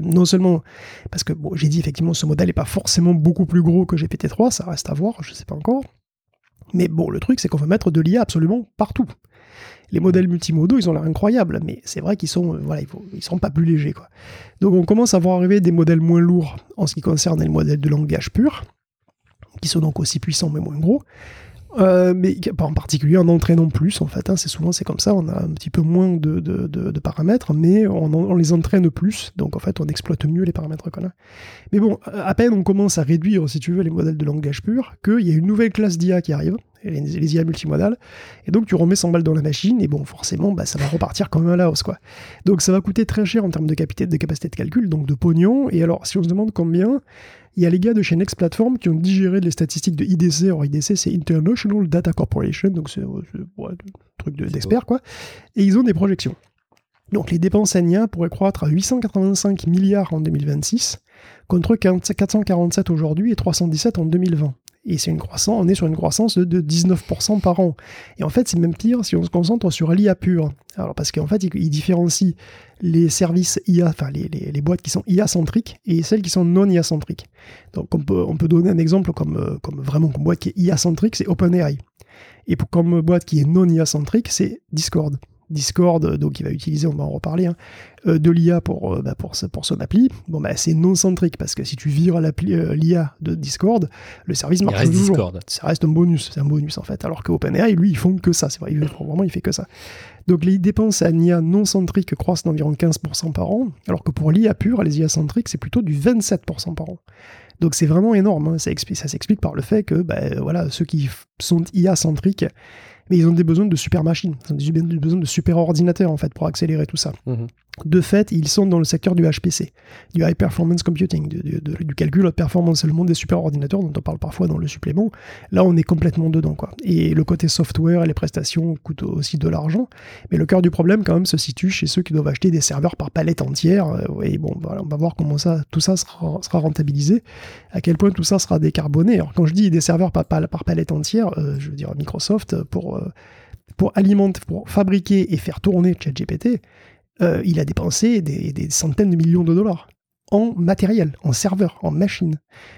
bon, j'ai dit effectivement, ce modèle n'est pas forcément beaucoup plus gros que GPT-3, ça reste à voir, je ne sais pas encore. Mais bon, le truc, c'est qu'on va mettre de l'IA absolument partout. Les modèles multimodaux, ils ont l'air incroyables, mais c'est vrai qu'ils sont, ils seront pas plus légers, quoi. Donc on commence à voir arriver des modèles moins lourds en ce qui concerne les modèles de langage pur, qui sont donc aussi puissants mais moins gros. Mais en particulier en entraînant plus, en fait, hein, c'est comme ça, on a un petit peu moins de paramètres, mais on les entraîne plus, donc en fait on exploite mieux les paramètres qu'on a. Mais bon, à peine on commence à réduire, si tu veux, les modèles de langage pur, qu'il y a une nouvelle classe d'IA qui arrive, les IA multimodales. Et donc, tu remets 100 balles dans la machine, et bon, forcément, ça va repartir comme à la hausse, quoi. Donc, ça va coûter très cher en termes de capacité de calcul, donc de pognon. Et alors, si on se demande combien, il y a les gars de chez Next Platform qui ont digéré les statistiques de IDC. Alors, IDC, c'est International Data Corporation, donc c'est un truc d'experts, quoi. Et ils ont des projections. Donc, les dépenses en IA pourraient croître à 885 milliards en 2026, contre 447 aujourd'hui et 317 en 2020. Et on est sur une croissance de 19% par an. Et en fait, c'est même pire si on se concentre sur l'IA pure. Alors, parce qu'en fait, il différencie les services IA, enfin les boîtes qui sont IA-centriques et celles qui sont non IA-centriques. Donc, on peut donner un exemple comme boîte qui est IA-centrique, c'est OpenAI. Et comme boîte qui est non IA-centrique, c'est Discord. Discord, donc il va utiliser, on va en reparler, de l'IA pour son appli. Bon, c'est non-centrique, parce que si tu vires l'IA de Discord, le service marche toujours. Discord. Ça reste un bonus, c'est un bonus en fait. Alors que OpenAI, lui, ils font que ça, c'est vrai, il fait que ça. Donc les dépenses en IA non-centrique croissent d'environ 15% par an, alors que pour l'IA pure, les IA centriques, c'est plutôt du 27% par an. Donc c'est vraiment énorme, hein. Ça s'explique par le fait que ceux qui sont IA-centriques, mais ils ont des besoins de super machines, ils ont des besoins de super ordinateurs en fait pour accélérer tout ça. Mmh. De fait, ils sont dans le secteur du HPC, du High Performance Computing, du calcul haute performance. C'est le monde des super ordinateurs dont on parle parfois dans le supplément. Là, on est complètement dedans, quoi. Et le côté software et les prestations coûtent aussi de l'argent. Mais le cœur du problème, quand même, se situe chez ceux qui doivent acheter des serveurs par palette entière. Et bon, voilà, on va voir comment tout ça sera rentabilisé, à quel point tout ça sera décarboné. Alors, quand je dis des serveurs par palette entière, je veux dire Microsoft, pour fabriquer et faire tourner ChatGPT, il a dépensé des centaines de millions de dollars en matériel, en serveur, en machine.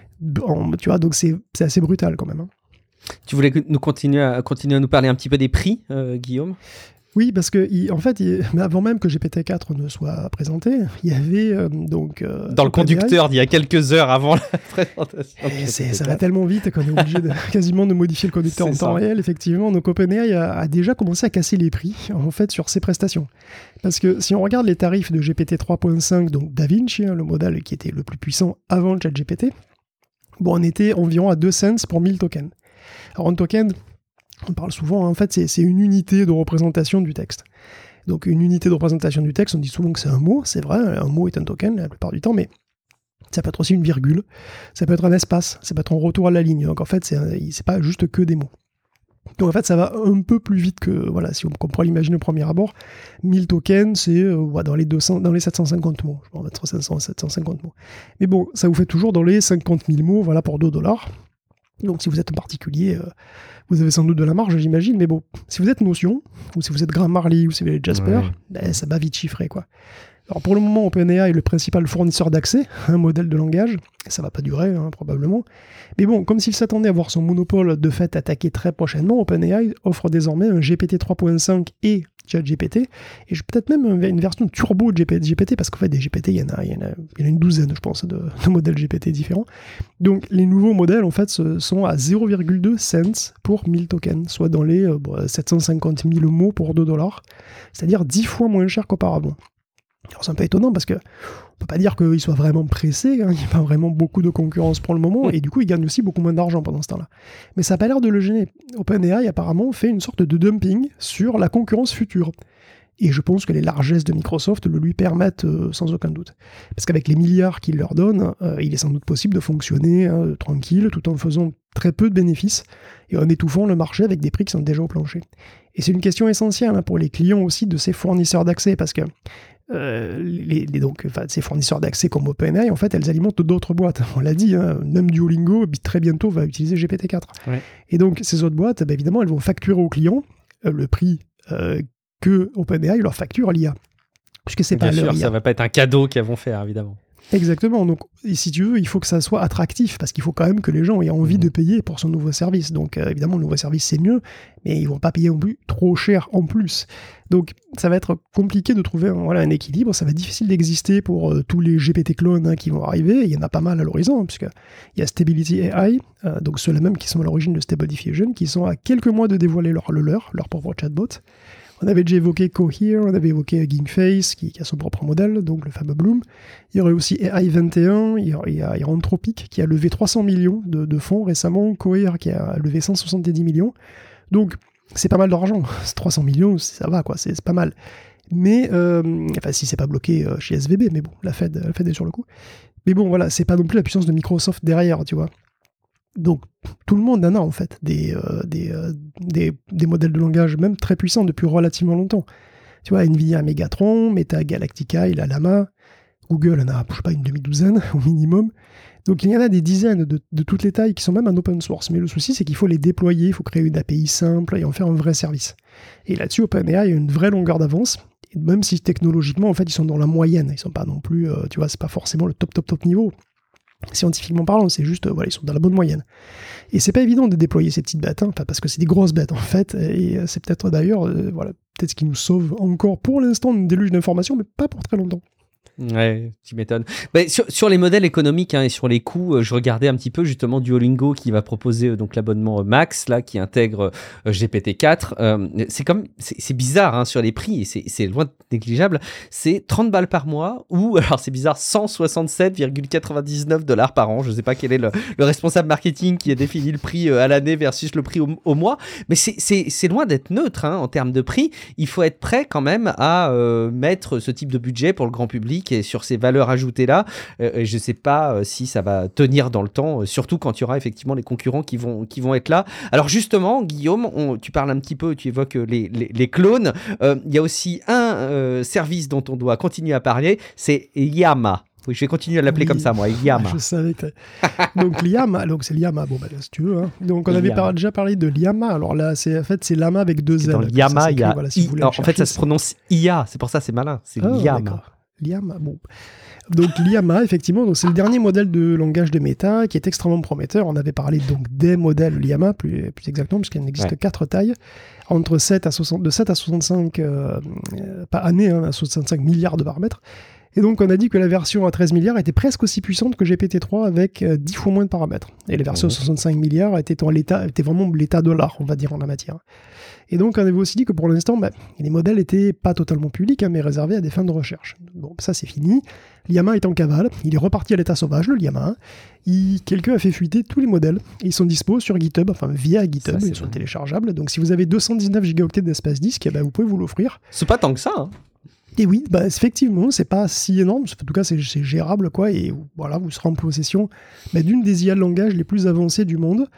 Tu vois, donc c'est assez brutal quand même. Hein. Tu voulais continuer à nous parler un petit peu des prix, Guillaume ? Oui, parce que avant même que GPT-4 ne soit présenté, il y avait dans le conducteur d'il y a quelques heures avant la présentation. Ça va tellement vite qu'on est obligé quasiment de modifier le conducteur en temps réel, effectivement. Donc OpenAI a déjà commencé à casser les prix, en fait, sur ses prestations. Parce que si on regarde les tarifs de GPT 3.5, donc DaVinci, le modèle qui était le plus puissant avant le ChatGPT, on était environ à 2 cents pour 1000 tokens. Alors un token, on parle souvent, en fait, c'est une unité de représentation du texte. Donc une unité de représentation du texte, on dit souvent que c'est un mot, c'est vrai, un mot est un token la plupart du temps, mais ça peut être aussi une virgule, ça peut être un espace, ça peut être un retour à la ligne. Donc en fait, c'est pas juste que des mots. Donc en fait, ça va un peu plus vite que, si on pourrait l'imaginer au premier abord, 1000 tokens, c'est dans les 750 mots, je vais en mettre 500 et 750 mots. Mais bon, ça vous fait toujours dans les 50 000 mots, pour $2. Donc si vous êtes un particulier, vous avez sans doute de la marge, j'imagine, mais bon, si vous êtes Notion, ou si vous êtes Grammarly, ou si vous êtes Jasper, ça va vite chiffrer, quoi. Alors pour le moment, OpenAI est le principal fournisseur d'accès à un modèle de langage, ça va pas durer, probablement. Mais bon, comme s'il s'attendait à voir son monopole de fait attaqué très prochainement, OpenAI offre désormais un GPT 3.5 et ChatGPT, et peut-être même une version turbo de GPT, parce qu'en fait des GPT, il y en a une douzaine, je pense, de modèles GPT différents. Donc les nouveaux modèles, en fait, sont à 0,2 cents pour 1000 tokens, soit dans les 750 000 mots pour $2, c'est-à-dire 10 fois moins cher qu'auparavant. Alors c'est un peu étonnant parce qu'on ne peut pas dire qu'il soit vraiment pressé, il n'y a pas vraiment beaucoup de concurrence pour le moment, et du coup il gagne aussi beaucoup moins d'argent pendant ce temps-là. Mais ça n'a pas l'air de le gêner. OpenAI apparemment fait une sorte de dumping sur la concurrence future. Et je pense que les largesses de Microsoft le lui permettent sans aucun doute. Parce qu'avec les milliards qu'il leur donne, il est sans doute possible de fonctionner tranquille, tout en faisant très peu de bénéfices, et en étouffant le marché avec des prix qui sont déjà au plancher. Et c'est une question essentielle pour les clients aussi de ces fournisseurs d'accès, parce que ces fournisseurs d'accès comme OpenAI, en fait, elles alimentent d'autres boîtes. On l'a dit, même Duolingo, très bientôt, va utiliser GPT-4. Ouais. Et donc, ces autres boîtes, évidemment, elles vont facturer aux clients le prix que OpenAI leur facture à l'IA. Puisque c'est pas leur IA. Ça va pas être un cadeau qu'elles vont faire, évidemment. Exactement. Donc, si tu veux, il faut que ça soit attractif, parce qu'il faut quand même que les gens aient envie de payer pour son nouveau service. Donc, évidemment, le nouveau service, c'est mieux, mais ils vont pas payer non plus trop cher en plus. Donc, ça va être compliqué de trouver un équilibre. Ça va être difficile d'exister pour tous les GPT clones qui vont arriver. Il y en a pas mal à l'horizon, puisqu'il y a Stability AI, donc ceux-là même qui sont à l'origine de Stable Diffusion, qui sont à quelques mois de dévoiler leur propre chatbot. On avait déjà évoqué Cohere, on avait évoqué Hugging Face, qui a son propre modèle, donc le fameux Bloom. Il y aurait aussi AI21, il y a Anthropic, qui a levé 300 millions de fonds récemment, Cohere, qui a levé 170 millions. Donc, c'est pas mal d'argent. 300 millions, ça va, quoi, c'est pas mal. Mais, enfin, si c'est pas bloqué chez SVB, mais bon, la Fed est sur le coup. Mais bon, voilà, c'est pas non plus la puissance de Microsoft derrière, tu vois. Donc, tout le monde en a, en fait, des modèles de langage, même très puissants, depuis relativement longtemps. Tu vois, Nvidia a Megatron, Meta Galactica, il a Llama, Google en a, je sais pas, une demi-douzaine, au minimum. Donc, il y en a des dizaines de toutes les tailles qui sont même en open source. Mais le souci, c'est qu'il faut les déployer, il faut créer une API simple et en faire un vrai service. Et là-dessus, OpenAI a une vraie longueur d'avance, même si technologiquement, en fait, ils sont dans la moyenne. Ils sont pas non plus, tu vois, c'est pas forcément le top niveau. Scientifiquement parlant, c'est juste, voilà, ils sont dans la bonne moyenne. Et c'est pas évident de déployer ces petites bêtes, hein, parce que c'est des grosses bêtes en fait, et c'est peut-être d'ailleurs, voilà, peut-être ce qui nous sauve encore pour l'instant d'une déluge d'informations, mais pas pour très longtemps. Ouais, tu m'étonnes. Bah, sur les modèles économiques et sur les coûts, je regardais un petit peu justement Duolingo qui va proposer donc l'abonnement Max là qui intègre GPT-4. C'est bizarre sur les prix et c'est loin de négligeable. C'est 30 balles par mois ou alors c'est bizarre 167,99 $ par an. Je sais pas quel est le responsable marketing qui a défini le prix à l'année versus le prix au mois, mais c'est loin d'être neutre en termes de prix. Il faut être prêt quand même à mettre ce type de budget pour le grand public. Et sur ces valeurs ajoutées-là, je ne sais pas si ça va tenir dans le temps, surtout quand il y aura effectivement les concurrents qui vont être là. Alors justement, Guillaume, tu parles un petit peu, tu évoques les clones. Il y a aussi un service dont on doit continuer à parler, c'est Llama. Oui, je vais continuer à l'appeler comme ça, moi, Llama. Je savais que donc Llama, donc c'est Llama, bon, bah, si tu veux. Donc on avait déjà parlé de Llama, alors là, c'est Llama avec deux L. Dans Llama, il y a voilà, si en fait, ça se prononce IA, c'est pour ça, c'est malin, c'est Llama. Llama, bon. Donc Llama, effectivement, donc c'est le dernier modèle de langage de Meta qui est extrêmement prometteur. On avait parlé donc des modèles Llama, plus exactement, puisqu'il existe 4 tailles, entre 7 à 65 par année, à 65 milliards de paramètres. Et donc on a dit que la version à 13 milliards était presque aussi puissante que GPT-3 avec 10 fois moins de paramètres. Et la version à 65 milliards était vraiment l'état de l'art, on va dire, en la matière. Et donc, on avait aussi dit que pour l'instant, les modèles n'étaient pas totalement publics, mais réservés à des fins de recherche. Bon, ça c'est fini. Llama est en cavale, il est reparti à l'état sauvage, le Llama. Quelqu'un a fait fuiter tous les modèles. Ils sont dispo sur GitHub, enfin via GitHub, ils sont téléchargeables. Donc si vous avez 219 gigaoctets d'espace disque, vous pouvez vous l'offrir. C'est pas tant que ça, Et oui, effectivement, c'est pas si énorme, en tout cas c'est gérable, quoi, et voilà, vous serez en possession d'une des IA de langage les plus avancées du monde.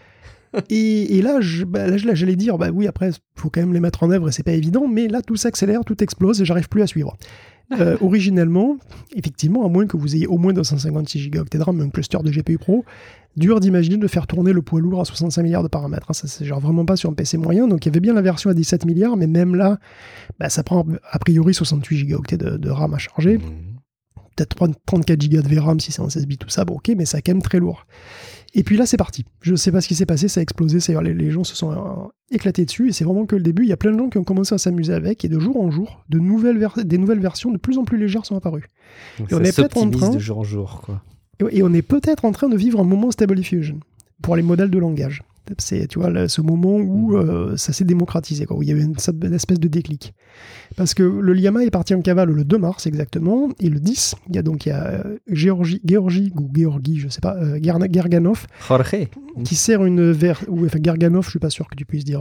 Et là, j'allais dire, oui, après, il faut quand même les mettre en œuvre et c'est pas évident, mais là, tout s'accélère, tout explose et j'arrive plus à suivre. Originellement, effectivement, à moins que vous ayez au moins 256 gigaoctets de RAM, un cluster de GPU Pro, dur d'imaginer de faire tourner le poids lourd à 65 milliards de paramètres. Ça, c'est genre vraiment pas sur un PC moyen. Donc, il y avait bien la version à 17 milliards, mais même là, ça prend a priori 68 gigaoctets de RAM à charger. Peut-être 34 gigas de VRAM si c'est en 16 bits, tout ça, bon, ok, mais c'est quand même très lourd. Et puis là, c'est parti. Je ne sais pas ce qui s'est passé, ça a explosé. C'est-à-dire, les gens se sont éclatés dessus, et c'est vraiment que le début. Il y a plein de gens qui ont commencé à s'amuser avec, et de jour en jour, des nouvelles versions de plus en plus légères sont apparues. Donc, et on est peut-être en train de jour en jour, quoi. Et on est peut-être en train de vivre un moment Stable Diffusion pour les modèles de langage. C'est, tu vois, ce moment où ça s'est démocratisé, quoi, où il y a eu une espèce de déclic. Parce que le Llama est parti en cavale le 2 mars exactement, et le 10, il y a Georgi, je sais pas, Garganov, Jorge, qui sert une Garganov, je suis pas sûr que tu puisses dire.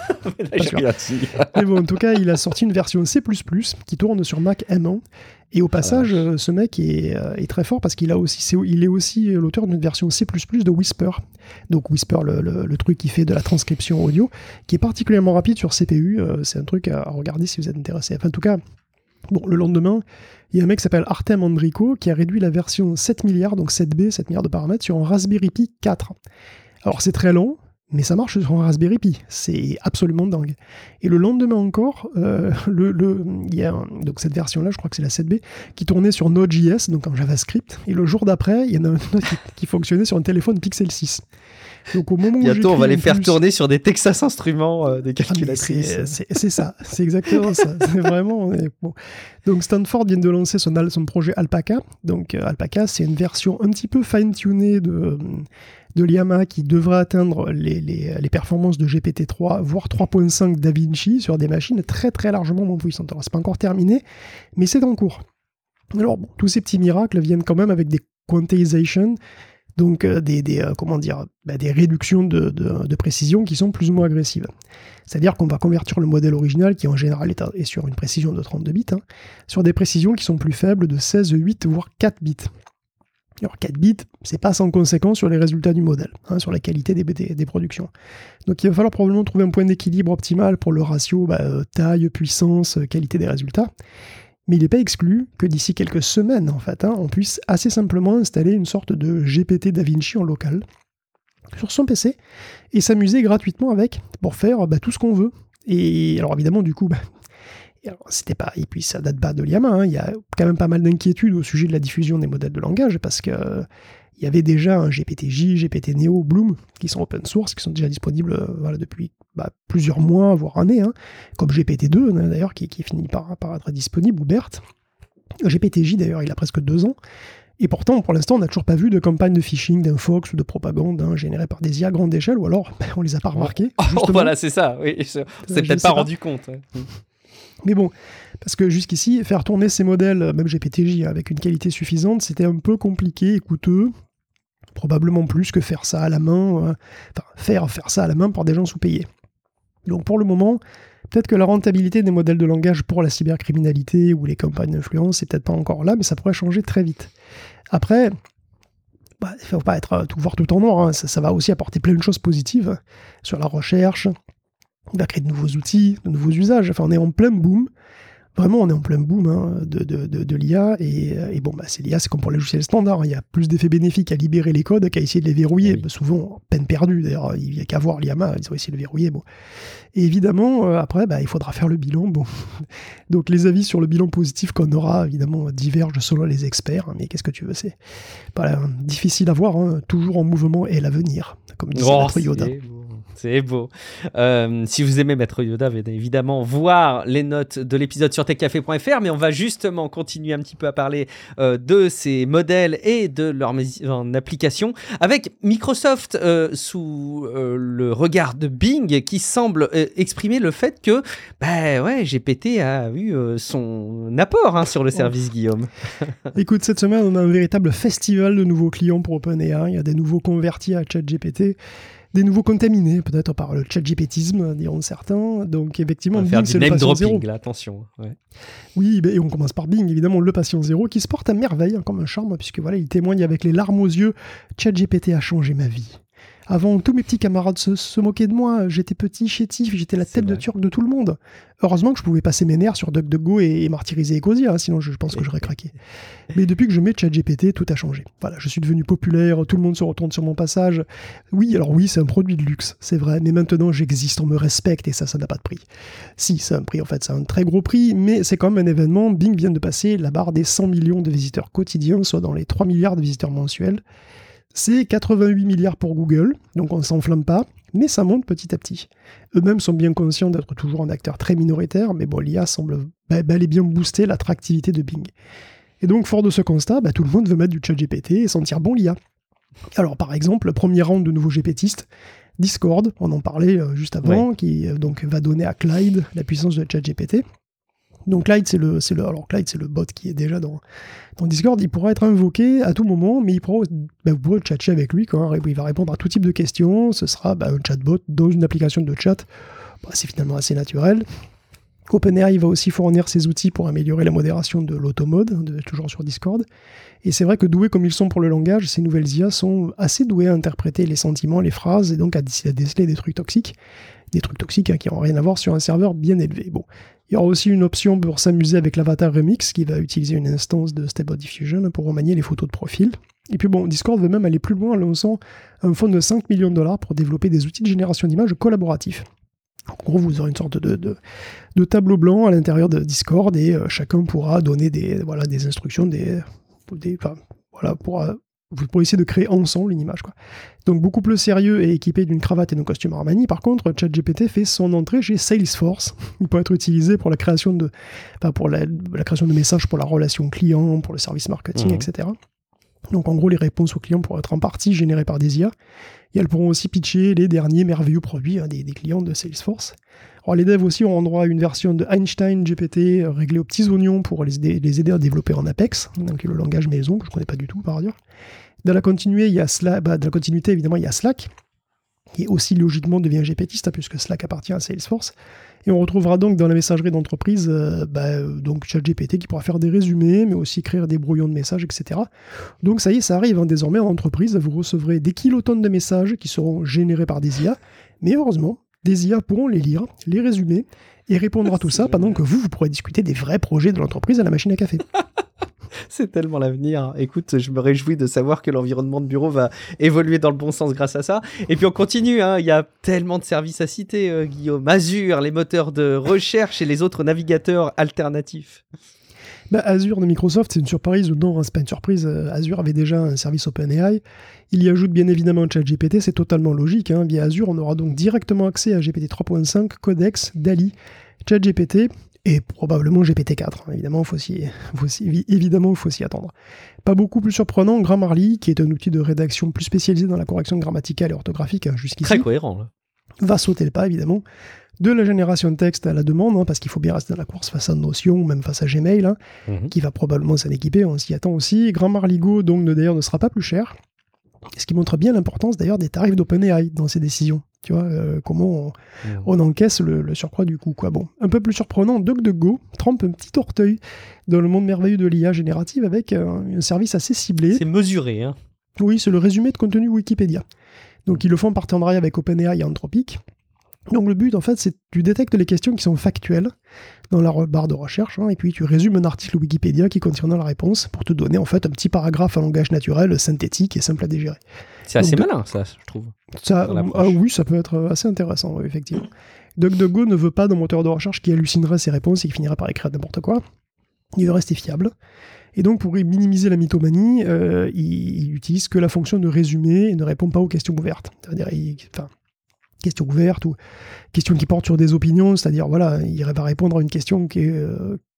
Mais bon, en tout cas, il a sorti une version C++ qui tourne sur Mac M1. Et au passage, ce mec est très fort parce qu'il est aussi l'auteur d'une version C++ de Whisper. Donc Whisper, le truc qui fait de la transcription audio, qui est particulièrement rapide sur CPU. C'est un truc à regarder si vous êtes intéressé. Enfin, en tout cas, bon, le lendemain, il y a un mec qui s'appelle Artem Andrico qui a réduit la version 7 milliards, donc 7B, 7 milliards de paramètres, sur un Raspberry Pi 4. Alors c'est très lent, mais ça marche sur un Raspberry Pi. C'est absolument dingue. Et le lendemain encore, il y a donc cette version-là, je crois que c'est la 7B, qui tournait sur Node.js, donc en JavaScript. Et le jour d'après, il y en a un autre qui fonctionnait sur un téléphone Pixel 6. Donc au moment bientôt, on va les faire tourner sur des Texas Instruments, des calculatrices. C'est ça, c'est exactement ça. C'est vraiment... Bon. Donc Stanford vient de lancer son projet Alpaca. Donc Alpaca, c'est une version un petit peu fine-tunée de de Llama qui devrait atteindre les performances de GPT-3, voire 3.5 DaVinci sur des machines très très largement moins puissantes. Alors, c'est pas encore terminé, mais c'est en cours. Alors, bon, tous ces petits miracles viennent quand même avec des quantizations, donc des réductions de précision qui sont plus ou moins agressives. C'est-à-dire qu'on va convertir le modèle original, qui en général est sur une précision de 32 bits, sur des précisions qui sont plus faibles de 16, 8, voire 4 bits. Alors 4 bits, c'est pas sans conséquence sur les résultats du modèle, sur la qualité des productions. Donc il va falloir probablement trouver un point d'équilibre optimal pour le ratio taille, puissance, qualité des résultats. Mais il n'est pas exclu que d'ici quelques semaines, en fait, on puisse assez simplement installer une sorte de GPT DaVinci en local sur son PC et s'amuser gratuitement avec pour faire tout ce qu'on veut. Et alors évidemment, du coup, et puis ça date pas de Llama, il y a quand même pas mal d'inquiétudes au sujet de la diffusion des modèles de langage parce que il y avait déjà un GPT-J, GPT-Neo, Bloom, qui sont open source, qui sont déjà disponibles depuis plusieurs mois, voire années, comme GPT-2 d'ailleurs, qui finit par être disponible, ou BERT. GPT-J d'ailleurs, il a presque 2 ans. Et pourtant, pour l'instant, on n'a toujours pas vu de campagne de phishing, d'infox ou de propagande générée par des IA à grande échelle, ou alors on les a pas remarqués. Voilà, c'est ça, oui. C'est peut-être pas rendu compte. Ouais. Mais bon, parce que jusqu'ici, faire tourner ces modèles, même GPT-J, avec une qualité suffisante, c'était un peu compliqué et coûteux, probablement plus que faire ça à la main, faire ça à la main par des gens sous-payés. Donc pour le moment, peut-être que la rentabilité des modèles de langage pour la cybercriminalité ou les campagnes d'influence, c'est peut-être pas encore là, mais ça pourrait changer très vite. Après, il ne faut pas voir tout en noir, ça va aussi apporter plein de choses positives sur la recherche, il va créer de nouveaux outils, de nouveaux usages. Enfin, on est en plein boom. Vraiment, on est en plein boom de l'IA. Et bon, c'est l'IA, c'est comme pour les logiciels standards. Il y a plus d'effets bénéfiques à libérer les codes qu'à essayer de les verrouiller. Oui. Souvent, peine perdue. D'ailleurs, il n'y a qu'à voir l'IAMA, ils ont essayé de le verrouiller. Bon. Et évidemment, après, il faudra faire le bilan. Bon. Donc, les avis sur le bilan positif qu'on aura, évidemment, divergent selon les experts. Mais qu'est-ce que tu veux, c'est difficile à voir. Toujours en mouvement est l'avenir, comme disait Maître Yoda. C'est beau. Si vous aimez Maître Yoda, vous allez évidemment voir les notes de l'épisode sur techcafé.fr, mais on va justement continuer un petit peu à parler de ces modèles et de leur application avec Microsoft sous le regard de Bing qui semble exprimer le fait que GPT a eu son apport sur le service, Guillaume. Écoute, cette semaine, on a un véritable festival de nouveaux clients pour OpenAI. Il y a des nouveaux convertis à ChatGPT. Des nouveaux contaminés, peut-être par le ChatGPTisme, diront certains. Donc, effectivement, Bing, c'est le patient zéro. Là, attention. Ouais. Oui, et on commence par Bing, évidemment, le patient zéro, qui se porte à merveille, comme un charme, puisque il témoigne avec les larmes aux yeux. ChatGPT a changé ma vie. Avant, tous mes petits camarades se moquaient de moi. J'étais petit, chétif, j'étais la tête de turc de tout le monde. Heureusement que je pouvais passer mes nerfs sur DuckDuckGo et martyriser Ecosia, sinon je pense que j'aurais craqué. Mais depuis que je mets ChatGPT, tout a changé. Voilà, je suis devenu populaire, tout le monde se retourne sur mon passage. Oui, c'est un produit de luxe, c'est vrai, mais maintenant j'existe, on me respecte et ça n'a pas de prix. Si, c'est un prix, en fait, c'est un très gros prix, mais c'est quand même un événement. Bing vient de passer la barre des 100 millions de visiteurs quotidiens, soit dans les 3 milliards de visiteurs mensuels. C'est 88 milliards pour Google, donc on ne s'enflamme pas, mais ça monte petit à petit. Eux-mêmes sont bien conscients d'être toujours un acteur très minoritaire, mais l'IA semble bel et bien booster l'attractivité de Bing. Et donc, fort de ce constat, tout le monde veut mettre du ChatGPT et sentir bon l'IA. Alors, par exemple, le premier round de nouveaux GPTistes, Discord, on en parlait juste avant, qui donc va donner à Clyde la puissance de ChatGPT. Donc Clyde, c'est le bot qui est déjà dans Discord. Il pourra être invoqué à tout moment, mais vous pourrez chatcher avec lui, il va répondre à tout type de questions. Ce sera un chatbot dans une application de chat. C'est finalement assez naturel. OpenAI va aussi fournir ses outils pour améliorer la modération de l'automode, toujours sur Discord. Et c'est vrai que doués comme ils sont pour le langage, ces nouvelles IA sont assez douées à interpréter les sentiments, les phrases, et donc à déceler des trucs toxiques. Des trucs toxiques qui n'ont rien à voir sur un serveur bien élevé. Bon. Il y aura aussi une option pour s'amuser avec l'avatar Remix qui va utiliser une instance de Stable Diffusion pour remanier les photos de profil. Et puis Discord veut même aller plus loin en lançant un fonds de 5 millions de dollars pour développer des outils de génération d'images collaboratifs. En gros, vous aurez une sorte de tableau blanc à l'intérieur de Discord et chacun pourra donner des instructions, pour essayer de créer ensemble une image. Donc beaucoup plus sérieux et équipé d'une cravate et d'un costume Armani. Par contre, ChatGPT fait son entrée chez Salesforce. Il peut être utilisé pour la création de, création de messages pour la relation client, pour le service marketing, etc. Donc en gros, les réponses aux clients pourront être en partie générées par des IA, et elles pourront aussi pitcher les derniers merveilleux produits des clients de Salesforce. Alors les devs aussi auront droit à une version de Einstein GPT réglée aux petits oignons pour les aider à développer en Apex, donc le langage maison que je ne connais pas du tout par ailleurs. Dans la continuité, évidemment, il y a Slack, qui aussi logiquement devient GPTiste, puisque Slack appartient à Salesforce. Et on retrouvera donc dans la messagerie d'entreprise donc ChatGPT qui pourra faire des résumés, mais aussi écrire des brouillons de messages, etc. Donc ça y est, ça arrive désormais en entreprise. Vous recevrez des kilotonnes de messages qui seront générés par des IA, mais heureusement, des IA pourront les lire, les résumer et répondre à tout ça pendant que vous pourrez discuter des vrais projets de l'entreprise à la machine à café. C'est tellement l'avenir. Écoute, je me réjouis de savoir que l'environnement de bureau va évoluer dans le bon sens grâce à ça. Et puis on continue, il y a tellement de services à citer, Guillaume. Azure, les moteurs de recherche et les autres navigateurs alternatifs. Azure de Microsoft, c'est une surprise ou non, c'est pas une surprise. Azure avait déjà un service OpenAI. Il y ajoute bien évidemment ChatGPT, c'est totalement logique. Via Azure, on aura donc directement accès à GPT 3.5, Codex, DALL-E, ChatGPT et probablement GPT-4. Évidemment, il faut s'y attendre. Pas beaucoup plus surprenant, Grammarly, qui est un outil de rédaction plus spécialisé dans la correction grammaticale et orthographique jusqu'ici. Très cohérent, là. Va sauter le pas, évidemment. De la génération de texte à la demande, parce qu'il faut bien rester dans la course face à Notion ou même face à Gmail, qui va probablement s'en équiper, on s'y attend aussi. Grammarly Go, donc, d'ailleurs, ne sera pas plus cher. Ce qui montre bien l'importance, d'ailleurs, des tarifs d'OpenAI dans ces décisions. Tu vois, comment on encaisse le surcroît du coût, quoi. Bon, un peu plus surprenant, DuckDuckGo trempe un petit orteil dans le monde merveilleux de l'IA générative avec un service assez ciblé. C'est mesuré, hein. Oui, c'est le résumé de contenu Wikipédia. Donc, ils le font en partenariat avec OpenAI et Anthropic. Donc le but, en fait, c'est que tu détectes les questions qui sont factuelles dans la barre de recherche, et puis tu résumes un article Wikipédia qui contient la réponse pour te donner en fait un petit paragraphe en langage naturel, synthétique et simple à digérer. C'est assez malin, ça, je trouve. Oui, ça peut être assez intéressant, oui, effectivement. DuckDuckGo ne veut pas d'un moteur de recherche qui hallucinerait ses réponses et qui finirait par écrire n'importe quoi. Il veut rester fiable. Et donc, pour minimiser la mythomanie, il utilise que la fonction de résumé et ne répond pas aux questions ouvertes. C'est-à-dire, questions ouvertes ou questions qui portent sur des opinions, c'est-à-dire, voilà, il va répondre à une question qui est,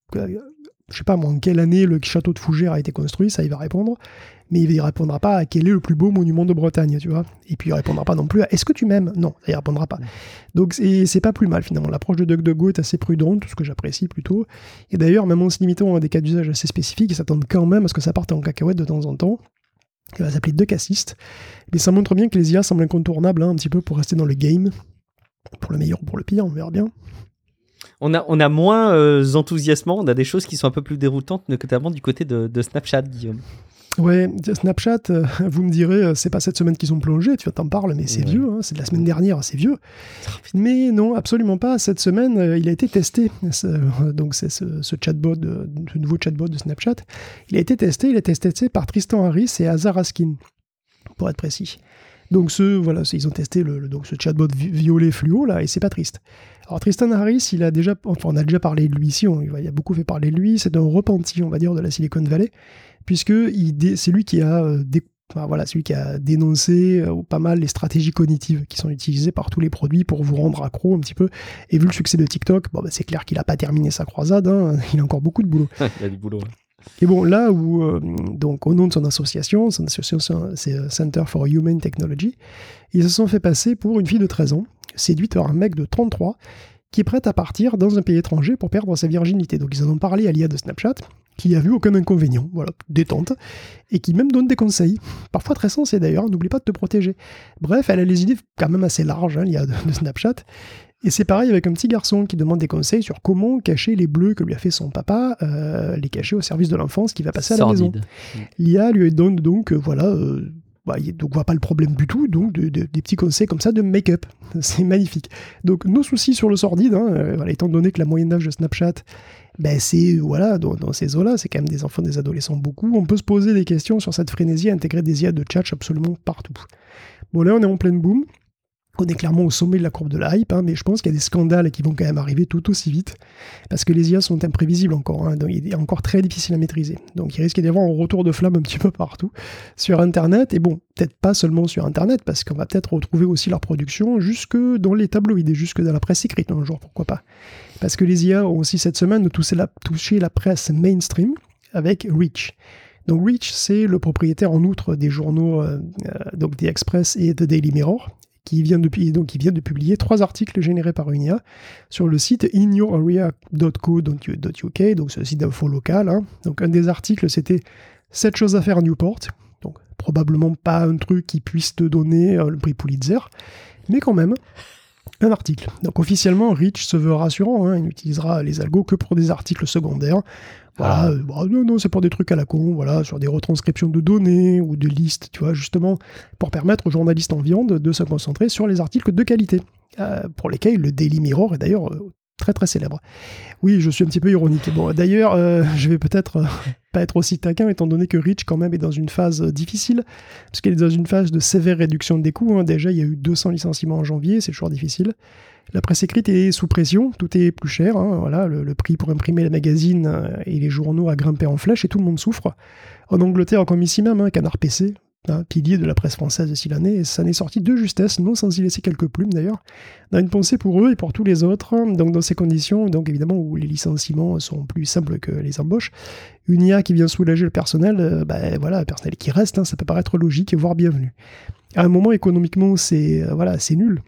je sais pas moi, en quelle année le château de Fougères a été construit, ça il va répondre, mais il ne répondra pas à quel est le plus beau monument de Bretagne, tu vois, et puis il ne répondra pas non plus à est-ce que tu m'aimes, non, il ne répondra pas. Donc c'est pas plus mal finalement, l'approche de DuckDuckGo est assez prudente, ce que j'apprécie plutôt, et d'ailleurs, même en se limitant à des cas d'usage assez spécifiques, ils s'attendent quand même à ce que ça parte en cacahuète de temps en temps. Il va s'appeler DuckAssist. Mais ça montre bien que les IA semblent incontournables, un petit peu pour rester dans le game. Pour le meilleur ou pour le pire, on verra bien. On a moins enthousiasmant, on a des choses qui sont un peu plus déroutantes, notamment du côté de Snapchat, Guillaume. Ouais, Snapchat, vous me direz, c'est pas cette semaine qu'ils ont plongé, tu t'en parles, mais c'est vieux, c'est de la semaine dernière, c'est vieux. Mais non, absolument pas. Cette semaine, il a été testé. Donc c'est ce chatbot, ce nouveau chatbot de Snapchat. Il a été testé par Tristan Harris et Hazar Raskin, pour être précis. Donc ils ont testé ce chatbot violet fluo, là, et c'est pas triste. Alors Tristan Harris, on a déjà parlé de lui ici, il a beaucoup fait parler de lui, c'est un repenti, on va dire, de la Silicon Valley, puisque c'est lui qui a dénoncé pas mal les stratégies cognitives qui sont utilisées par tous les produits pour vous rendre accro un petit peu. Et vu le succès de TikTok, c'est clair qu'il n'a pas terminé sa croisade, il a encore beaucoup de boulot. Il a du boulot. Et bon, là où, donc au nom de son association c'est Center for Human Technology, ils se sont fait passer pour une fille de 13 ans, séduite par un mec de 33, qui est prête à partir dans un pays étranger pour perdre sa virginité. Donc ils en ont parlé à l'IA de Snapchat, qui a vu aucun inconvénient, voilà, détente, et qui même donne des conseils, parfois très sensés d'ailleurs, n'oublie pas de te protéger. Bref, elle a les idées quand même assez larges, l'IA de Snapchat, et c'est pareil avec un petit garçon qui demande des conseils sur comment cacher les bleus que lui a fait son papa, les cacher au service de l'enfance qui va passer à la maison. L'IA lui donne donc, donc on voit pas le problème du tout, donc des petits conseils comme ça de make-up. C'est magnifique. Donc nos soucis sur le sordide, étant donné que la moyenne d'âge de Snapchat, c'est, dans ces eaux-là, c'est quand même des enfants, des adolescents beaucoup, on peut se poser des questions sur cette frénésie à intégrer des IA de chat absolument partout. Bon, là on est en pleine boom, on est clairement au sommet de la courbe de la hype, mais je pense qu'il y a des scandales qui vont quand même arriver tout aussi vite, parce que les IA sont imprévisibles encore, donc il est encore très difficile à maîtriser. Donc il risque d'y avoir un retour de flamme un petit peu partout sur Internet, et bon, peut-être pas seulement sur Internet, parce qu'on va peut-être retrouver aussi leur production jusque dans les tabloïds, et jusque dans la presse écrite un jour, pourquoi pas. Parce que les IA ont aussi cette semaine touché la presse mainstream avec Reach. Donc Reach, c'est le propriétaire en outre des journaux donc The Express et The Daily Mirror, qui vient de publier 3 articles générés par une IA sur le site inyourarea.co.uk, donc c'est un site d'info local. Hein. Donc un des articles, c'était 7 choses à faire à Newport. Donc probablement pas un truc qui puisse te donner le prix Pulitzer, mais quand même un article. Donc officiellement, Reach se veut rassurant, hein, il n'utilisera les algos que pour des articles secondaires. Voilà, non, c'est pour des trucs à la con, voilà, sur des retranscriptions de données ou de listes, tu vois, justement, pour permettre aux journalistes en viande de se concentrer sur les articles de qualité, pour lesquels le Daily Mirror est d'ailleurs très très célèbre. Oui, je suis un petit peu ironique. Bon, d'ailleurs, je vais peut-être pas être aussi taquin, étant donné que Reach, quand même, est dans une phase difficile, parce qu'elle est dans une phase de sévère réduction des coûts. Hein. Déjà, il y a eu 200 licenciements en janvier, c'est toujours difficile. La presse écrite est sous pression, tout est plus cher. Hein. Voilà, le prix pour imprimer les magazines et les journaux a grimpé en flèche et tout le monde souffre. En Angleterre, comme ici même, hein, Canard PC, pilier de la presse française de l'année, et ça n'est sorti de justesse, non sans y laisser quelques plumes d'ailleurs, dans une pensée pour eux et pour tous les autres. Donc dans ces conditions, donc évidemment où les licenciements sont plus simples que les embauches, une IA qui vient soulager le personnel, voilà, le personnel qui reste, hein, ça peut paraître logique et voire bienvenu. À un moment économiquement, c'est nul.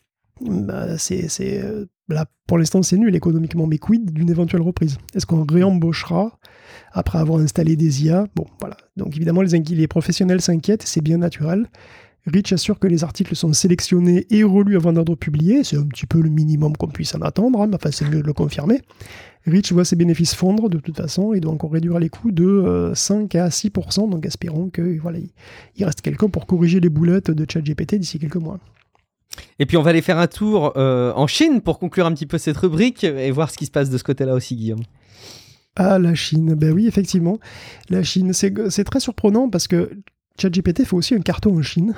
Là, pour l'instant, c'est nul économiquement, mais quid d'une éventuelle reprise? Est-ce qu'on réembauchera après avoir installé des IA? Bon, voilà. Donc évidemment, les professionnels s'inquiètent, c'est bien naturel. Reach assure que les articles sont sélectionnés et relus avant d'être publiés. C'est un petit peu le minimum qu'on puisse en attendre, hein, mais enfin, c'est mieux de le confirmer. Reach voit ses bénéfices fondre de toute façon et doit encore réduire les coûts de 5 à 6%, donc espérons qu'il il reste quelqu'un pour corriger les boulettes de ChatGPT d'ici quelques mois. Et puis on va aller faire un tour en Chine pour conclure un petit peu cette rubrique et voir ce qui se passe de ce côté-là aussi, Guillaume. Ah, la Chine, ben oui, effectivement. La Chine, c'est très surprenant parce que ChatGPT fait aussi un carton en Chine.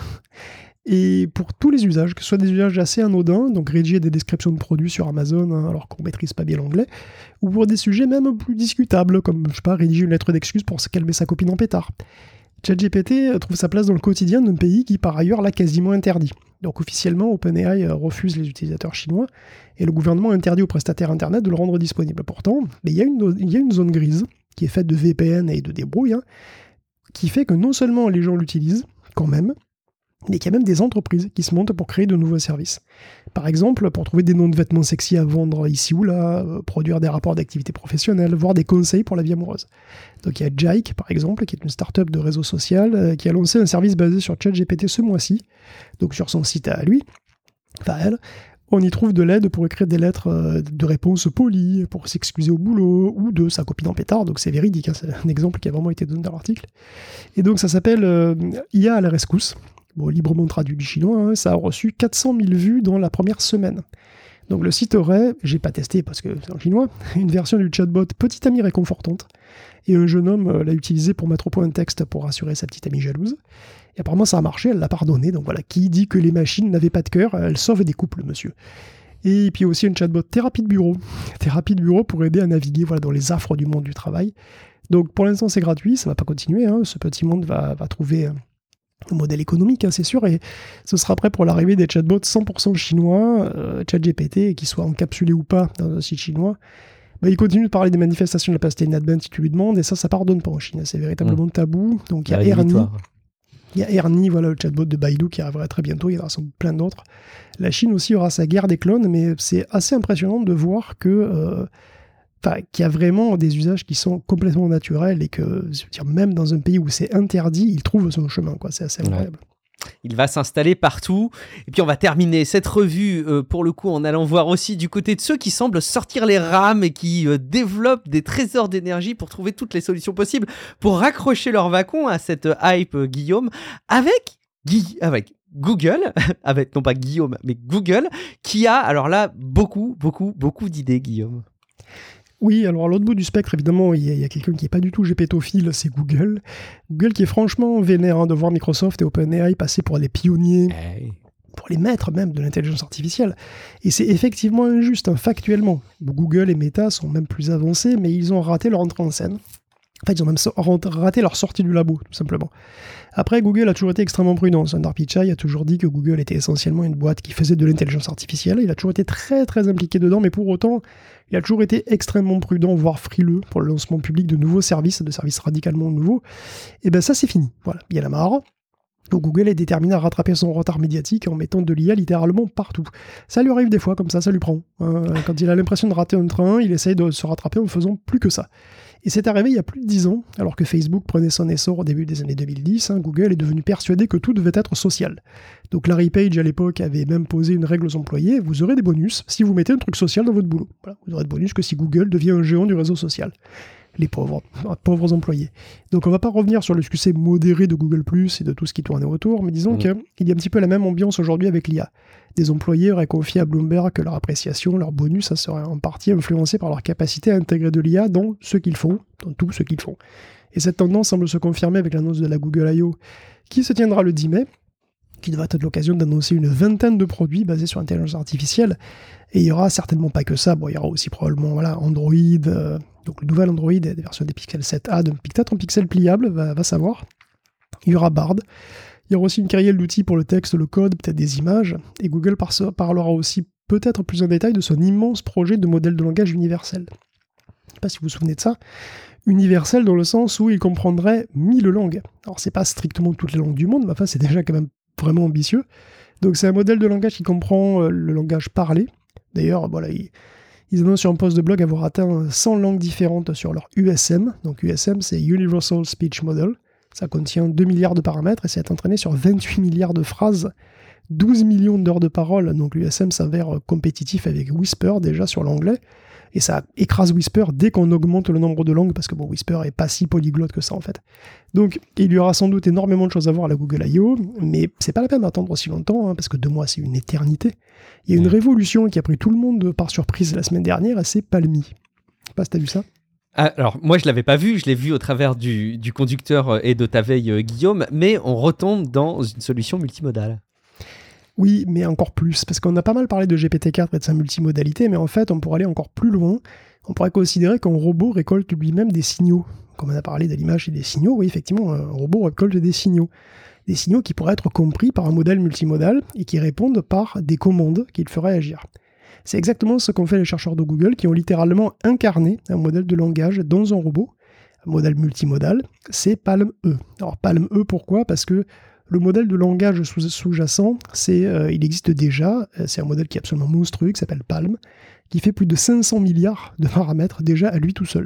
Et pour tous les usages, que ce soit des usages assez anodins, donc rédiger des descriptions de produits sur Amazon hein, alors qu'on ne maîtrise pas bien l'anglais, ou pour des sujets même plus discutables, comme, je sais pas, rédiger une lettre d'excuse pour se calmer sa copine en pétard. ChatGPT trouve sa place dans le quotidien d'un pays qui, par ailleurs, l'a quasiment interdit. Donc officiellement, OpenAI refuse les utilisateurs chinois et le gouvernement interdit aux prestataires Internet de le rendre disponible. Pourtant, il y a une zone grise qui est faite de VPN et de débrouille, hein, qui fait que non seulement les gens l'utilisent, quand même, mais qu'il y a même des entreprises qui se montent pour créer de nouveaux services. Par exemple, pour trouver des noms de vêtements sexy à vendre ici ou là, produire des rapports d'activité professionnelle, voire des conseils pour la vie amoureuse. Donc il y a Jike, par exemple, qui est une start-up de réseau social, qui a lancé un service basé sur ChatGPT ce mois-ci. Donc sur son site à lui, enfin elle, on y trouve de l'aide pour écrire des lettres de réponse polies, pour s'excuser au boulot, ou de sa copine en pétard, donc c'est véridique, hein, c'est un exemple qui a vraiment été donné dans l'article. Et donc ça s'appelle IA à la rescousse. Bon, librement traduit du chinois, hein, ça a reçu 400 000 vues dans la première semaine. Donc le site aurait, j'ai pas testé parce que c'est en chinois, une version du chatbot petite amie réconfortante. Et un jeune homme l'a utilisé pour mettre au point un texte pour rassurer sa petite amie jalouse. Et apparemment ça a marché, elle l'a pardonné. Donc voilà, qui dit que les machines n'avaient pas de cœur, elles sauvent des couples, monsieur. Et puis aussi un chatbot thérapie de bureau. Thérapie de bureau pour aider à naviguer dans les affres du monde du travail. Donc pour l'instant c'est gratuit, ça va pas continuer. Hein. Ce petit monde va trouver un modèle économique, hein, c'est sûr, et ce sera prêt pour l'arrivée des chatbots 100% chinois, ChatGPT, qui soient encapsulés ou pas dans un site chinois. Il continue de parler des manifestations de la pastille Nadbent si tu lui demandes, et ça pardonne pas en Chine, c'est véritablement tabou. Donc il y a Ernie. Il y a Ernie, voilà, le chatbot de Baidu qui arrivera très bientôt, il y en aura sans doute plein d'autres. La Chine aussi aura sa guerre des clones, mais c'est assez impressionnant de voir que qu'il y a vraiment des usages qui sont complètement naturels et que, je veux dire, même dans un pays où c'est interdit, il trouve son chemin, quoi. C'est assez incroyable. Il va s'installer partout. Et puis on va terminer cette revue, pour le coup, en allant voir aussi du côté de ceux qui semblent sortir les rames et qui développent des trésors d'énergie pour trouver toutes les solutions possibles pour raccrocher leur wagon à cette hype, Guillaume, avec Google, non pas Guillaume, mais Google, qui a, alors là, beaucoup d'idées, Guillaume. Oui, alors à l'autre bout du spectre, évidemment, il y a quelqu'un qui n'est pas du tout gépétophile, c'est Google. Google qui est franchement vénère de voir Microsoft et OpenAI passer pour les pionniers, pour les maîtres même de l'intelligence artificielle. Et c'est effectivement injuste, hein, factuellement. Google et Meta sont même plus avancés, mais ils ont raté leur entrée en scène. En fait, ils ont même raté leur sortie du labo, tout simplement. Après, Google a toujours été extrêmement prudent. Sundar Pichai a toujours dit que Google était essentiellement une boîte qui faisait de l'intelligence artificielle. Il a toujours été très très impliqué dedans, mais pour autant, il a toujours été extrêmement prudent, voire frileux pour le lancement public de nouveaux services, de services radicalement nouveaux. Et ben ça, c'est fini. Voilà, il y en a marre. Donc Google est déterminé à rattraper son retard médiatique en mettant de l'IA littéralement partout. Ça lui arrive des fois comme ça lui prend. Quand il a l'impression de rater un train, il essaye de se rattraper en faisant plus que ça. Et c'est arrivé il y a plus de 10 ans, alors que Facebook prenait son essor au début des années 2010, Google est devenu persuadé que tout devait être social. Donc Larry Page à l'époque avait même posé une règle aux employés, vous aurez des bonus si vous mettez un truc social dans votre boulot. Voilà, vous aurez de bonus que si Google devient un géant du réseau social. Les pauvres employés. Donc on va pas revenir sur le succès modéré de Google+, et de tout ce qui tournait autour, mais disons qu'il y a un petit peu la même ambiance aujourd'hui avec l'IA. Des employés auraient confié à Bloomberg que leur appréciation, leur bonus, ça serait en partie influencé par leur capacité à intégrer de l'IA dans ce qu'ils font, dans tout ce qu'ils font. Et cette tendance semble se confirmer avec l'annonce de la Google I.O. qui se tiendra le 10 mai, qui devrait être l'occasion d'annoncer une vingtaine de produits basés sur l'intelligence artificielle. Et il n'y aura certainement pas que ça. Bon, il y aura aussi probablement Android, donc le nouvel Android, des versions des Pixel 7a, peut-être un Pixel pliable, va savoir. Il y aura Bard. Il y aura aussi une kyrielle d'outils pour le texte, le code, peut-être des images. Et Google parlera aussi peut-être plus en détail de son immense projet de modèle de langage universel. Je ne sais pas si vous vous souvenez de ça. Universel dans le sens où il comprendrait 1000 langues. Alors c'est pas strictement toutes les langues du monde, mais enfin c'est déjà quand même vraiment ambitieux. Donc c'est un modèle de langage qui comprend le langage parlé. D'ailleurs, voilà, ils annoncent sur un post de blog avoir atteint 100 langues différentes sur leur USM. Donc USM, c'est Universal Speech Model. Ça contient 2 milliards de paramètres et c'est entraîné sur 28 milliards de phrases, 12 millions d'heures de parole. Donc l'USM s'avère compétitif avec Whisper déjà sur l'anglais. Et ça écrase Whisper dès qu'on augmente le nombre de langues, parce que bon, Whisper est pas si polyglotte que ça en fait. Donc il y aura sans doute énormément de choses à voir à la Google I.O., mais c'est pas la peine d'attendre aussi longtemps, parce que 2 mois c'est une éternité. Il y a une révolution qui a pris tout le monde par surprise la semaine dernière, et c'est Palmy. Je sais pas si t'as vu ça. Alors, moi, je ne l'avais pas vu, je l'ai vu au travers du conducteur et de ta veille, Guillaume, mais on retombe dans une solution multimodale. Oui, mais encore plus, parce qu'on a pas mal parlé de GPT-4 et de sa multimodalité, mais en fait, on pourrait aller encore plus loin. On pourrait considérer qu'un robot récolte lui-même des signaux. Comme on a parlé de l'image et des signaux, oui, effectivement, un robot récolte des signaux. Des signaux qui pourraient être compris par un modèle multimodal et qui répondent par des commandes qu'il ferait agir. C'est exactement ce qu'ont fait les chercheurs de Google, qui ont littéralement incarné un modèle de langage dans un robot, un modèle multimodal, c'est PaLM-E. Alors PaLM-E, pourquoi ? Parce que le modèle de langage sous-jacent, il existe déjà, c'est un modèle qui est absolument monstrueux, qui s'appelle PaLM, qui fait plus de 500 milliards de paramètres déjà à lui tout seul.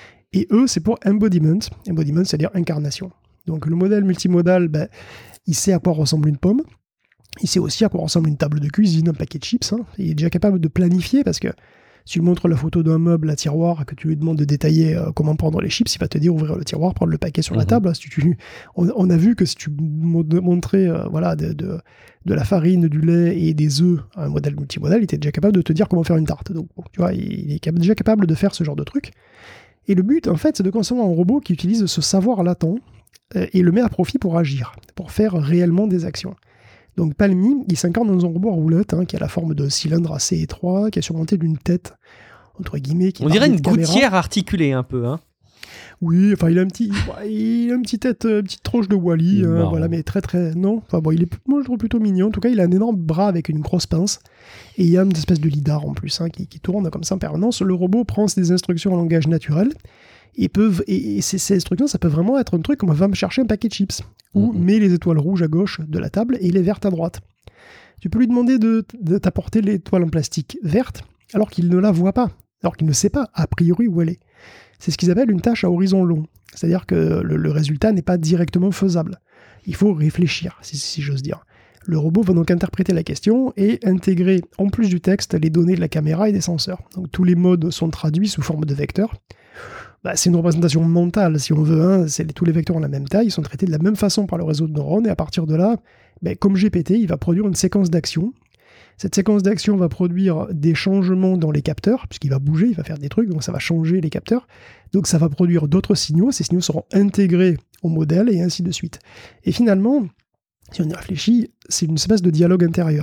Et E, c'est pour embodiment, c'est-à-dire incarnation. Donc le modèle multimodal, il sait à quoi ressemble une pomme, il sait aussi à quoi ressemble une table de cuisine, un paquet de chips, il est déjà capable de planifier, parce que si tu lui montres la photo d'un meuble à tiroir, que tu lui demandes de détailler comment prendre les chips, il va te dire ouvrir le tiroir, prendre le paquet sur la table. On a vu que si tu montrais de la farine, du lait et des œufs à un modèle multimodal, il était déjà capable de te dire comment faire une tarte. Donc, bon, tu vois, il est déjà capable de faire ce genre de truc. Et le but, en fait, c'est de concevoir un robot qui utilise ce savoir latent et le met à profit pour agir, pour faire réellement des actions. Donc Palmy, il s'incarne dans un robot à roulotte qui a la forme d'un cylindre assez étroit, qui est surmonté d'une tête, entre guillemets. On dirait une gouttière articulée un peu. Oui, enfin il a une petite tronche de Wall-E, voilà, mais très très... Non, enfin bon, moi je trouve plutôt mignon. En tout cas, il a un énorme bras avec une grosse pince, et il y a une espèce de lidar en plus, qui tourne comme ça en permanence. Le robot prend des instructions en langage naturel, et ces instructions, ça peut vraiment être un truc comme va me chercher un paquet de chips, ou mets les étoiles rouges à gauche de la table et les vertes à droite. Tu peux lui demander de t'apporter l'étoile en plastique verte, alors qu'il ne la voit pas, alors qu'il ne sait pas a priori où elle est. C'est ce qu'ils appellent une tâche à horizon long, c'est-à-dire que le résultat n'est pas directement faisable. Il faut réfléchir, si j'ose dire. Le robot va donc interpréter la question et intégrer, en plus du texte, les données de la caméra et des senseurs. Donc tous les modes sont traduits sous forme de vecteurs. C'est une représentation mentale, si on veut. Tous les vecteurs ont la même taille, ils sont traités de la même façon par le réseau de neurones, et à partir de là, comme GPT, il va produire une séquence d'actions. Cette séquence d'actions va produire des changements dans les capteurs, puisqu'il va bouger, il va faire des trucs, donc ça va changer les capteurs. Donc ça va produire d'autres signaux, ces signaux seront intégrés au modèle, et ainsi de suite. Et finalement, si on y réfléchit, c'est une espèce de dialogue intérieur.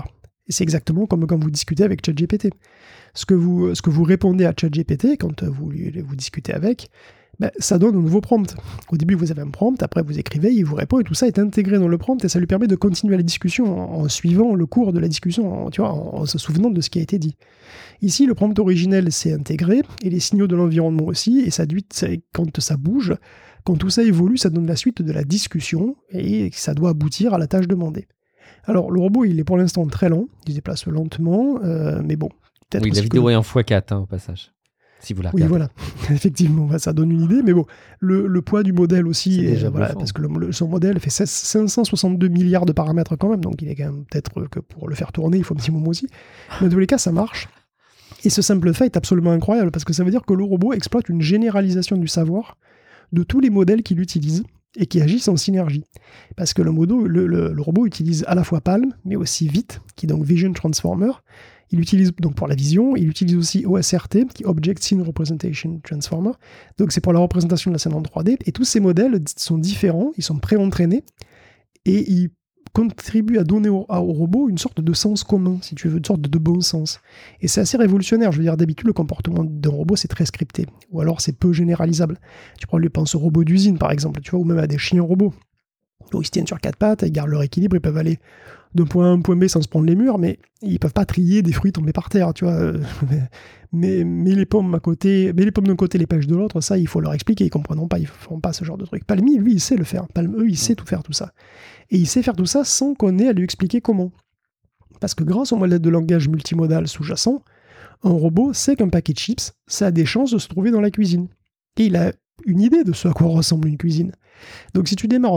Et c'est exactement comme quand vous discutez avec ChatGPT. Ce que vous répondez à ChatGPT quand vous discutez avec, ça donne un nouveau prompt. Au début, vous avez un prompt, après vous écrivez, il vous répond, et tout ça est intégré dans le prompt, et ça lui permet de continuer la discussion en suivant le cours de la discussion, en se souvenant de ce qui a été dit. Ici, le prompt originel s'est intégré, et les signaux de l'environnement aussi, et quand ça bouge, quand tout ça évolue, ça donne la suite de la discussion, et ça doit aboutir à la tâche demandée. Alors, le robot, il est pour l'instant très lent, il se déplace lentement, mais bon. Oui, la vidéo est en x4 au passage. Si vous la regardez. Oui, voilà, effectivement, ça donne une idée, mais bon, le poids du modèle aussi, parce que son modèle fait 562 milliards de paramètres quand même, donc il est quand même peut-être que pour le faire tourner, il faut un petit moment aussi. Mais dans tous les cas, ça marche. Et ce simple fait est absolument incroyable, parce que ça veut dire que le robot exploite une généralisation du savoir de tous les modèles qu'il utilise et qui agissent en synergie. Parce que le robot utilise à la fois Palm, mais aussi VIT, qui est donc Vision Transformer. Il utilise donc pour la vision, il utilise aussi OSRT, qui est Object Scene Representation Transformer. Donc c'est pour la représentation de la scène en 3D. Et tous ces modèles sont différents, ils sont pré-entraînés, et ils contribuent à donner au robot une sorte de sens commun, si tu veux, une sorte de bon sens. Et c'est assez révolutionnaire. Je veux dire, d'habitude, le comportement d'un robot, c'est très scripté, ou alors c'est peu généralisable. Tu penses aux robots d'usine, par exemple, tu vois, ou même à des chiens robots. Donc, ils se tiennent sur 4 pattes, ils gardent leur équilibre, ils peuvent aller d'un point A à un point B sans se prendre les murs, mais ils peuvent pas trier des fruits tombés par terre, tu vois. Mais les pommes à côté, mais les pommes d'un côté, les pêches de l'autre, ça, il faut leur expliquer, ils comprendront pas, ils feront pas ce genre de truc. Palmy, lui, il sait le faire. Il sait tout faire, tout ça. Et il sait faire tout ça sans qu'on ait à lui expliquer comment. Parce que grâce au modèle de langage multimodal sous-jacent, un robot sait qu'un paquet de chips, ça a des chances de se trouver dans la cuisine. Et il a une idée de ce à quoi ressemble une cuisine. Donc si tu démarres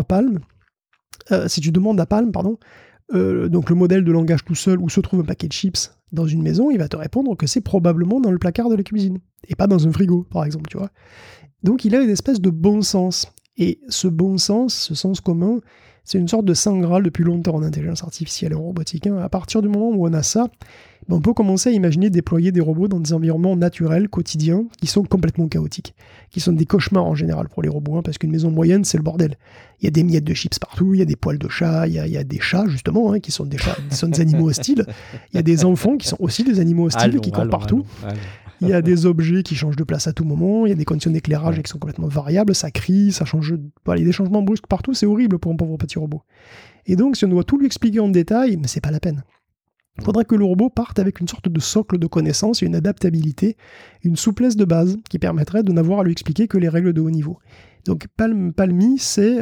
si tu demandes à Palm, donc le modèle de langage tout seul où se trouve un paquet de chips dans une maison, il va te répondre que c'est probablement dans le placard de la cuisine, et pas dans un frigo, par exemple, tu vois. Donc il a une espèce de bon sens. Et ce bon sens, ce sens commun, c'est une sorte de saint graal depuis longtemps en intelligence artificielle et en robotique. À partir du moment où on a ça, on peut commencer à imaginer déployer des robots dans des environnements naturels, quotidiens, qui sont complètement chaotiques, qui sont des cauchemars en général pour les robots, parce qu'une maison moyenne, c'est le bordel. Il y a des miettes de chips partout, il y a des poils de chat, il y a des chats, justement, qui sont des chats, qui sont des animaux hostiles. Il y a des enfants qui sont aussi des animaux hostiles, qui courent partout. Il y a des objets qui changent de place à tout moment, il y a des conditions d'éclairage qui sont complètement variables, ça crie, ça change, il y a des changements brusques partout, c'est horrible pour un pauvre petit robot. Et donc, si on doit tout lui expliquer en détail, mais c'est pas la peine. Il faudrait que le robot parte avec une sorte de socle de connaissances et une adaptabilité, une souplesse de base qui permettrait de n'avoir à lui expliquer que les règles de haut niveau. Donc Palmy sait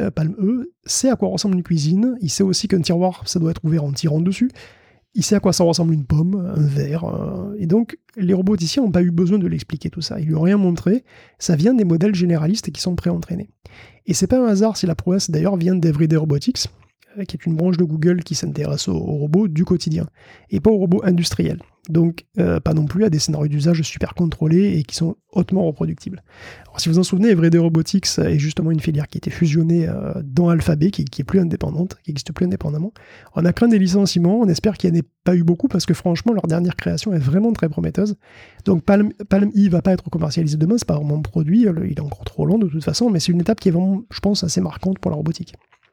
à quoi ressemble une cuisine, il sait aussi qu'un tiroir, ça doit être ouvert en tirant dessus, il sait à quoi ça ressemble une pomme, un verre, et donc les roboticiens n'ont pas eu besoin de l'expliquer tout ça, ils lui ont rien montré, ça vient des modèles généralistes qui sont pré-entraînés. Et c'est pas un hasard si la prouesse d'ailleurs vient d'Everyday Robotics, qui est une branche de Google qui s'intéresse aux robots du quotidien, et pas aux robots industriels. Donc, pas non plus à des scénarios d'usage super contrôlés et qui sont hautement reproductibles. Alors, si vous en souvenez, Everyday Robotics est justement une filière qui a été fusionnée dans Alphabet, qui est plus indépendante, qui n'existe plus indépendamment. On a craint des licenciements, on espère qu'il n'y en ait pas eu beaucoup, parce que franchement, leur dernière création est vraiment très prometteuse. Donc, Palm-E va pas être commercialisé demain, c'est pas vraiment un produit, il est encore trop long de toute façon, mais c'est une étape qui est vraiment, je pense, assez marquante pour la robotique.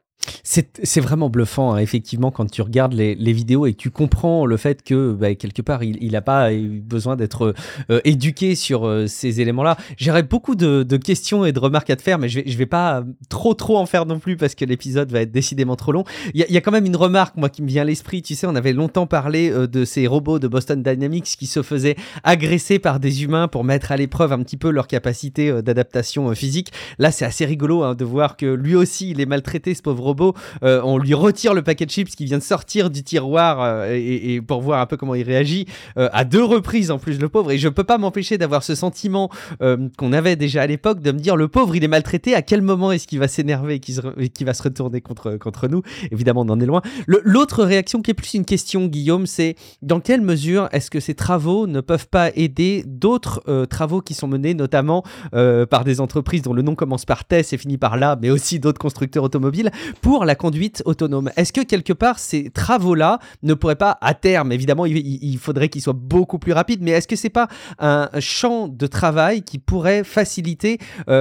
C'est vraiment bluffant, effectivement, quand tu regardes les vidéos et que tu comprends le fait que, quelque part, il n'a pas eu besoin d'être éduqué sur ces éléments-là. J'aurais beaucoup de questions et de remarques à te faire, mais je vais pas trop en faire non plus parce que l'épisode va être décidément trop long. Il y a quand même une remarque, moi, qui me vient à l'esprit. Tu sais, on avait longtemps parlé de ces robots de Boston Dynamics qui se faisaient agresser par des humains pour mettre à l'épreuve un petit peu leur capacité d'adaptation physique. Là, c'est assez rigolo de voir que lui aussi, il est maltraité, ce pauvre robot. On lui retire le paquet de chips qui vient de sortir du tiroir et pour voir un peu comment il réagit à 2 reprises en plus, le pauvre. Et je peux pas m'empêcher d'avoir ce sentiment qu'on avait déjà à l'époque, de me dire le pauvre, il est maltraité, à quel moment est-ce qu'il va s'énerver et qu'il va se retourner contre nous. Évidemment, on en est loin. L'autre réaction qui est plus une question, Guillaume, c'est dans quelle mesure est-ce que ces travaux ne peuvent pas aider d'autres travaux qui sont menés notamment par des entreprises dont le nom commence par TES et finit par là, mais aussi d'autres constructeurs automobiles, pour la conduite autonome. Est-ce que quelque part ces travaux-là ne pourraient pas, à terme, évidemment, il faudrait qu'ils soient beaucoup plus rapides, mais est-ce que c'est pas un champ de travail qui pourrait faciliter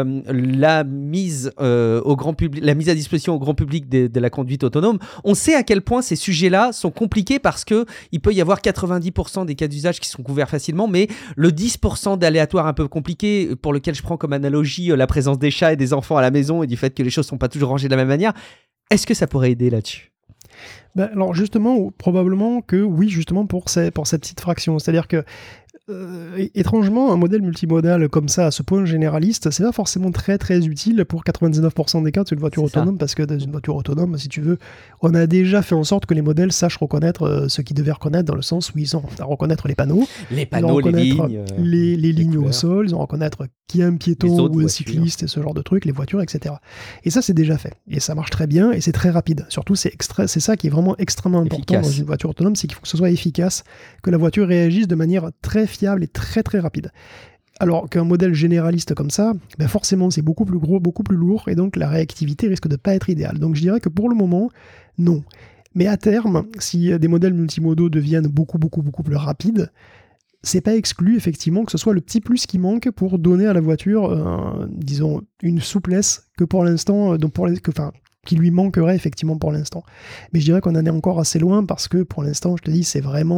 la mise au grand public, la mise à disposition au grand public de la conduite autonome? On sait à quel point ces sujets-là sont compliqués parce que il peut y avoir 90% des cas d'usage qui sont couverts facilement, mais le 10% d'aléatoires un peu compliqués, pour lequel je prends comme analogie la présence des chats et des enfants à la maison et du fait que les choses sont pas toujours rangées de la même manière, est-ce que ça pourrait aider là-dessus? Alors justement, probablement que oui, justement pour cette petite fraction. C'est-à-dire que étrangement, un modèle multimodal comme ça, à ce point généraliste, c'est pas forcément très très utile pour 99% des cas d'une voiture autonome, parce que dans une voiture autonome, si tu veux, on a déjà fait en sorte que les modèles sachent reconnaître ce qu'ils devaient reconnaître, dans le sens où ils ont à reconnaître les panneaux, les lignes, les lignes au sol, ils ont à reconnaître qui est un piéton ou un cycliste et ce genre de trucs, les voitures, etc. Et ça, c'est déjà fait. Et ça marche très bien et c'est très rapide. Surtout, c'est ça qui est vraiment extrêmement important dans une voiture autonome, c'est qu'il faut que ce soit efficace, que la voiture réagisse de manière très fiable et très très rapide. Alors qu'un modèle généraliste comme ça, ben forcément c'est beaucoup plus gros, beaucoup plus lourd, et donc la réactivité risque de pas être idéale. Donc je dirais que pour le moment, non. Mais à terme, si des modèles multimodaux deviennent beaucoup plus rapides, c'est pas exclu effectivement que ce soit le petit plus qui manque pour donner à la voiture, disons, une souplesse que pour l'instant, qui lui manquerait effectivement pour l'instant. Mais je dirais qu'on en est encore assez loin, parce que pour l'instant, je te dis,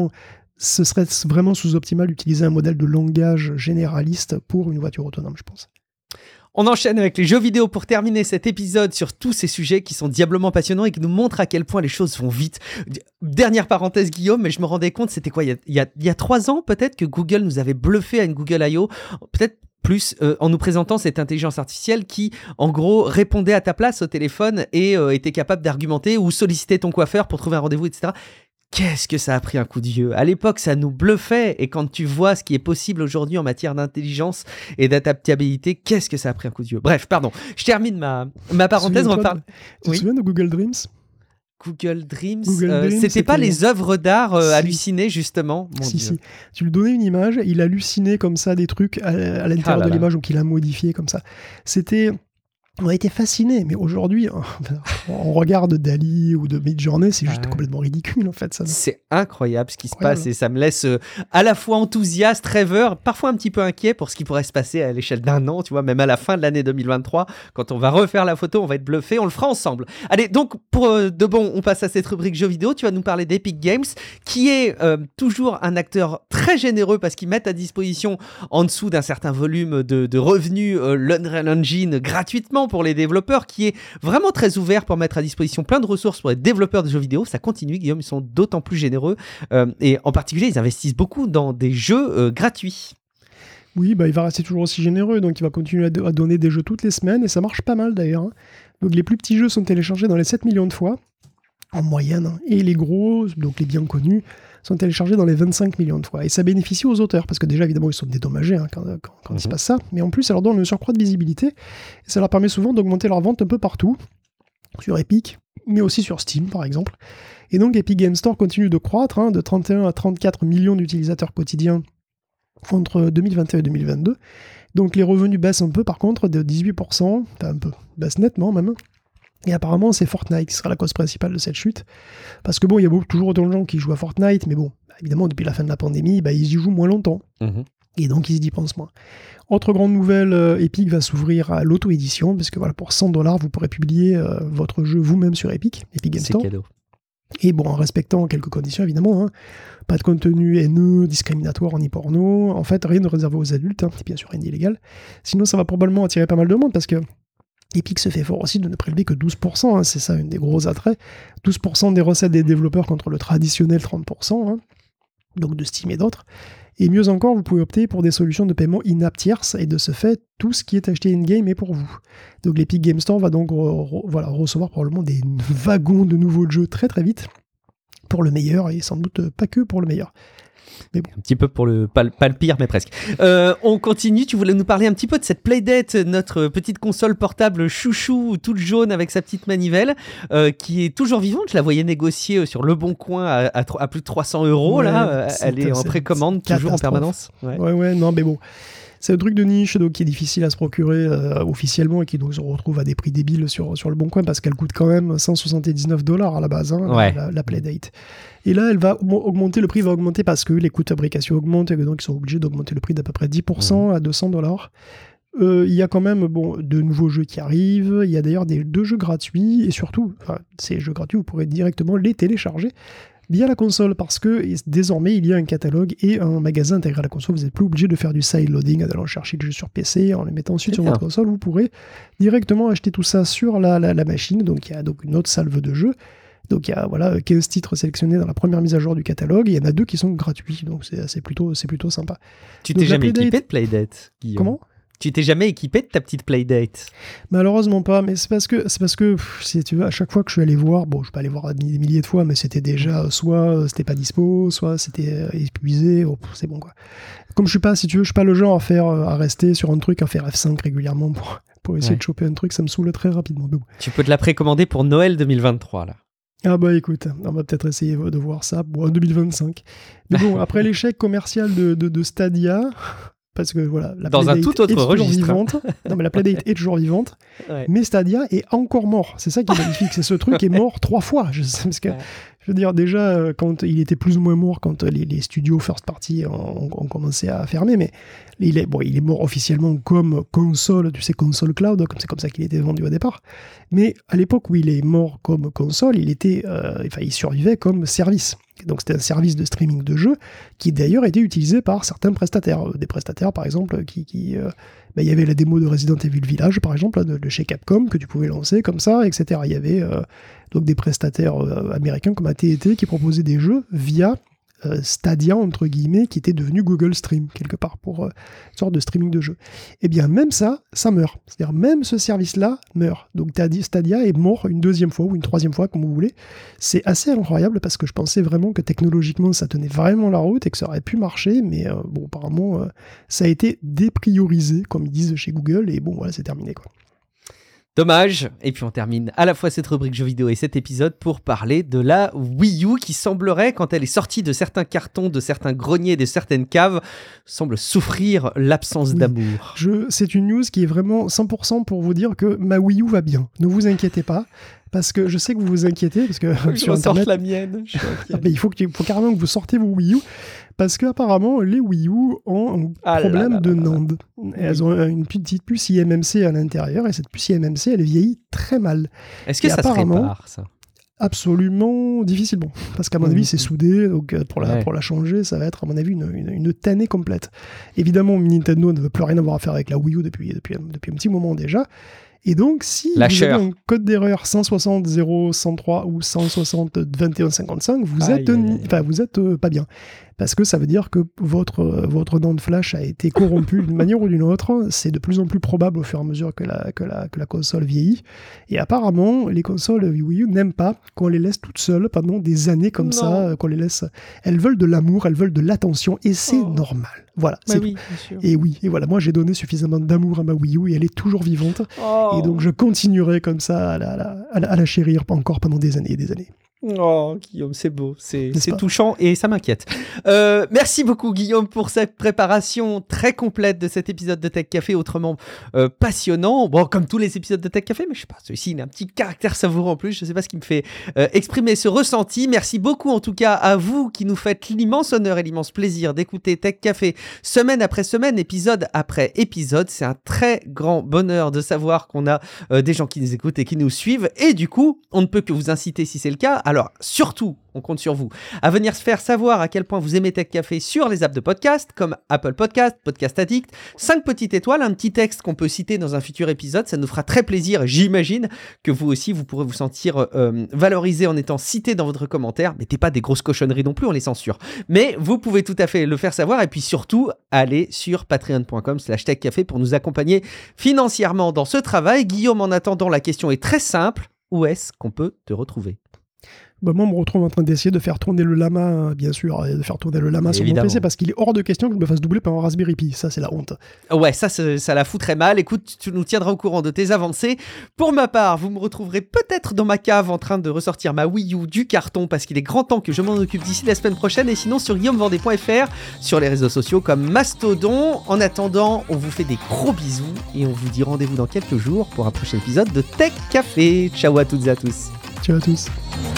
ce serait vraiment sous-optimal d'utiliser un modèle de langage généraliste pour une voiture autonome, je pense. On enchaîne avec les jeux vidéo pour terminer cet épisode sur tous ces sujets qui sont diablement passionnants et qui nous montrent à quel point les choses vont vite. Dernière parenthèse, Guillaume, mais je me rendais compte, c'était quoi, il y a 3 ans peut-être, que Google nous avait bluffé à une Google I.O., peut-être plus en nous présentant cette intelligence artificielle qui, en gros, répondait à ta place au téléphone et était capable d'argumenter ou solliciter ton coiffeur pour trouver un rendez-vous, etc. Qu'est-ce que ça a pris un coup de vieux. À l'époque, ça nous bluffait, et quand tu vois ce qui est possible aujourd'hui en matière d'intelligence et d'adaptabilité, qu'est-ce que ça a pris un coup de vieux. Bref, pardon, je termine ma parenthèse. Tu te souviens de Google Dreams ? Google Dreams, c'était pas les œuvres d'art hallucinées, justement. Si. Tu lui donnais une image, il hallucinait comme ça des trucs à l'intérieur de l'image, donc il a modifié comme ça. On a été fascinés, mais aujourd'hui, on regarde Dali ou de Midjourney, c'est juste complètement ridicule en fait. C'est incroyable ce qui se passe, et ça me laisse à la fois enthousiaste, rêveur, parfois un petit peu inquiet pour ce qui pourrait se passer à l'échelle d'un an, tu vois, même à la fin de l'année 2023, quand on va refaire la photo, on va être bluffé, on le fera ensemble. Allez, donc pour de bon, on passe à cette rubrique jeux vidéo. Tu vas nous parler d'Epic Games, qui est toujours un acteur très généreux, parce qu'ils mettent à disposition, en dessous d'un certain volume de revenus, l'Unreal Engine gratuitement pour les développeurs, qui est vraiment très ouvert pour mettre à disposition plein de ressources pour les développeurs de jeux vidéo. Ça continue, Guillaume, ils sont d'autant plus généreux, et en particulier ils investissent beaucoup dans des jeux gratuits. Oui, il va rester toujours aussi généreux, donc il va continuer à donner des jeux toutes les semaines, et ça marche pas mal d'ailleurs. Donc les plus petits jeux sont téléchargés dans les 7 millions de fois en moyenne, et les gros, donc les bien connus, sont téléchargés dans les 25 millions de fois. Et ça bénéficie aux auteurs, parce que déjà, évidemment, ils sont dédommagés quand il se passe ça, mais en plus, ça leur donne un surcroît de visibilité, et ça leur permet souvent d'augmenter leur vente un peu partout, sur Epic, mais aussi sur Steam, par exemple. Et donc, Epic Games Store continue de croître, de 31 à 34 millions d'utilisateurs quotidiens entre 2021 et 2022. Donc, les revenus baissent un peu, par contre, de 18%, enfin un peu, baissent nettement même. Et apparemment, c'est Fortnite qui sera la cause principale de cette chute. Parce que bon, il y a toujours autant de gens qui jouent à Fortnite, mais bon, évidemment, depuis la fin de la pandémie, ils y jouent moins longtemps. Et donc, ils y dépensent moins. Autre grande nouvelle, Epic va s'ouvrir à l'auto-édition, parce que voilà, pour $100, vous pourrez publier votre jeu vous-même sur Epic Games Store. C'est cadeau. Et bon, en respectant quelques conditions, évidemment. Pas de contenu haineux, discriminatoire ni porno. En fait, rien de réservé aux adultes. C'est bien sûr rien d'illégal. Sinon, ça va probablement attirer pas mal de monde, parce que Epic se fait fort aussi de ne prélever que 12%, c'est ça un des gros attraits. 12% des recettes des développeurs contre le traditionnel 30%, donc de Steam et d'autres. Et mieux encore, vous pouvez opter pour des solutions de paiement in-app tierces, et de ce fait, tout ce qui est acheté in-game est pour vous. Donc l'Epic Games Store va donc recevoir probablement des wagons de nouveaux jeux très très vite, pour le meilleur, et sans doute pas que pour le meilleur. Bon. Un petit peu pour pas le pire, mais presque. On continue, tu voulais nous parler un petit peu de cette Playdate, notre petite console portable chouchou, toute jaune avec sa petite manivelle, qui est toujours vivante. Je la voyais négocier sur Le Bon Coin à plus de 300 €. Là. Elle est en précommande, toujours en permanence. Ouais, non, mais bon. C'est un truc de niche donc, qui est difficile à se procurer officiellement et qui donc se retrouve à des prix débiles sur le Bon Coin parce qu'elle coûte quand même $179 à la base, la Playdate. Et là, elle va augmenter, le prix va augmenter parce que les coûts de fabrication augmentent et donc ils sont obligés d'augmenter le prix d'à peu près 10% à $200. Il y a quand même de nouveaux jeux qui arrivent, il y a d'ailleurs 2 jeux gratuits et surtout, ces jeux gratuits, vous pourrez directement les télécharger via la console parce que désormais il y a un catalogue et un magasin intégré à la console. Vous n'êtes plus obligé de faire du side loading, d'aller chercher le jeu sur PC en le mettant ensuite sur votre console. Vous pourrez directement acheter tout ça sur la machine. Donc il y a donc une autre salve de jeux. Donc il y a 15 titres sélectionnés dans la première mise à jour du catalogue. Il y en a 2 qui sont gratuits, donc c'est plutôt sympa. Tu t'es jamais équipé de Playdate, Guillaume? Comment ? Tu t'es jamais équipé de ta petite Playdate? Malheureusement pas, mais c'est parce que si tu veux, à chaque fois que je suis allé voir, je peux aller voir des milliers de fois, mais c'était déjà soit c'était pas dispo, soit c'était épuisé, c'est bon quoi. Comme je suis pas le genre à rester sur un truc, à faire F5 régulièrement pour essayer de choper un truc, ça me saoule très rapidement. Tu peux te la précommander pour Noël 2023 là. Ah bah écoute, on va peut-être essayer de voir ça en 2025. Mais bon, après l'échec commercial de Stadia. Parce que voilà, la dans un tout autre registre. Vivante. Non, mais la Playdate est toujours vivante. Mais Stadia est encore mort. C'est ça qui est magnifique. C'est ce truc qui est mort 3 fois. Je veux dire, déjà, quand il était plus ou moins mort, quand les studios first party ont commencé à fermer, mais il est mort officiellement comme console, tu sais, console cloud, c'est comme ça qu'il était vendu au départ. Mais à l'époque où il est mort comme console, il survivait comme service. Donc c'était un service de streaming de jeux qui d'ailleurs était utilisé par certains prestataires. Des prestataires par exemple il y avait la démo de Resident Evil Village par exemple de chez Capcom que tu pouvais lancer comme ça, etc. Il y avait donc des prestataires américains comme AT&T qui proposaient des jeux via Stadia entre guillemets qui était devenu Google Stream quelque part pour une sorte de streaming de jeux. Et bien même ça meurt. C'est-à-dire même ce service-là meurt. Donc Stadia est mort une 2e fois ou une 3e fois comme vous voulez. C'est assez incroyable parce que je pensais vraiment que technologiquement ça tenait vraiment la route et que ça aurait pu marcher, mais apparemment ça a été dépriorisé comme ils disent chez Google et voilà c'est terminé quoi. Dommage. Et puis on termine à la fois cette rubrique jeux vidéo et cet épisode pour parler de la Wii U qui semblerait, quand elle est sortie de certains cartons, de certains greniers, de certaines caves, semble souffrir l'absence d'amour. C'est une news qui est vraiment 100% pour vous dire que ma Wii U va bien. Ne vous inquiétez pas. Parce que je sais que vous vous inquiétez. Parce que je ressorte la mienne. Il faut carrément que vous sortez vos Wii U. Parce qu'apparemment, les Wii U ont un problème de NAND. Elles ont une petite puce iMMC à l'intérieur. Et cette puce iMMC, elle vieillit très mal. Est-ce que ça se répare, ça ? Absolument difficilement. Parce qu'à mon avis, c'est soudé. Donc pour la changer, ça va être, à mon avis, une tannée complète. Évidemment, Nintendo ne veut plus rien avoir à faire avec la Wii U depuis un petit moment déjà. Et donc, si vous avez un code d'erreur 160 0103 ou 160 21 55, vous êtes pas bien. Parce que ça veut dire que votre NAND flash a été corrompu d'une manière ou d'une autre. C'est de plus en plus probable au fur et à mesure que la console vieillit. Et apparemment, les consoles Wii U n'aiment pas qu'on les laisse toutes seules pendant des années comme ça. Qu'on les laisse. Elles veulent de l'amour, elles veulent de l'attention, et c'est normal. Voilà. Oui, bien sûr. Et voilà, moi j'ai donné suffisamment d'amour à ma Wii U et elle est toujours vivante. Et donc je continuerai comme ça à la chérir encore pendant des années et des années. Oh, Guillaume, c'est beau, c'est touchant et ça m'inquiète. Merci beaucoup, Guillaume, pour cette préparation très complète de cet épisode de Tech Café, autrement passionnant. Bon, comme tous les épisodes de Tech Café, mais je sais pas, celui-ci, il a un petit caractère savoureux en plus. Je sais pas ce qui me fait exprimer ce ressenti. Merci beaucoup, en tout cas, à vous qui nous faites l'immense honneur et l'immense plaisir d'écouter Tech Café semaine après semaine, épisode après épisode. C'est un très grand bonheur de savoir qu'on a des gens qui nous écoutent et qui nous suivent. Et du coup, on ne peut que vous inciter, si c'est le cas, alors surtout, on compte sur vous, à venir se faire savoir à quel point vous aimez Tech Café sur les apps de podcast, comme Apple Podcast, Podcast Addict, 5 petites étoiles, un petit texte qu'on peut citer dans un futur épisode, ça nous fera très plaisir et j'imagine que vous aussi, vous pourrez vous sentir valorisé en étant cité dans votre commentaire. Mettez pas des grosses cochonneries non plus, on les censure. Mais vous pouvez tout à fait le faire savoir et puis surtout, allez sur patreon.com/techcafé pour nous accompagner financièrement dans ce travail. Guillaume, en attendant, la question est très simple, où est-ce qu'on peut te retrouver ? Bah, moi, on me retrouve en train d'essayer de faire tourner le lama, bien sûr, et de faire tourner le lama sur mon PC, parce qu'il est hors de question que je me fasse doubler par un Raspberry Pi. Ça, c'est la honte. Ouais, ça la foutrait mal. Écoute, tu nous tiendras au courant de tes avancées. Pour ma part, vous me retrouverez peut-être dans ma cave en train de ressortir ma Wii U du carton, parce qu'il est grand temps que je m'en occupe d'ici la semaine prochaine. Et sinon, sur guillaumevendée.fr, sur les réseaux sociaux comme Mastodon. En attendant, on vous fait des gros bisous et on vous dit rendez-vous dans quelques jours pour un prochain épisode de Tech Café. Ciao à toutes et à tous. Ciao à tous.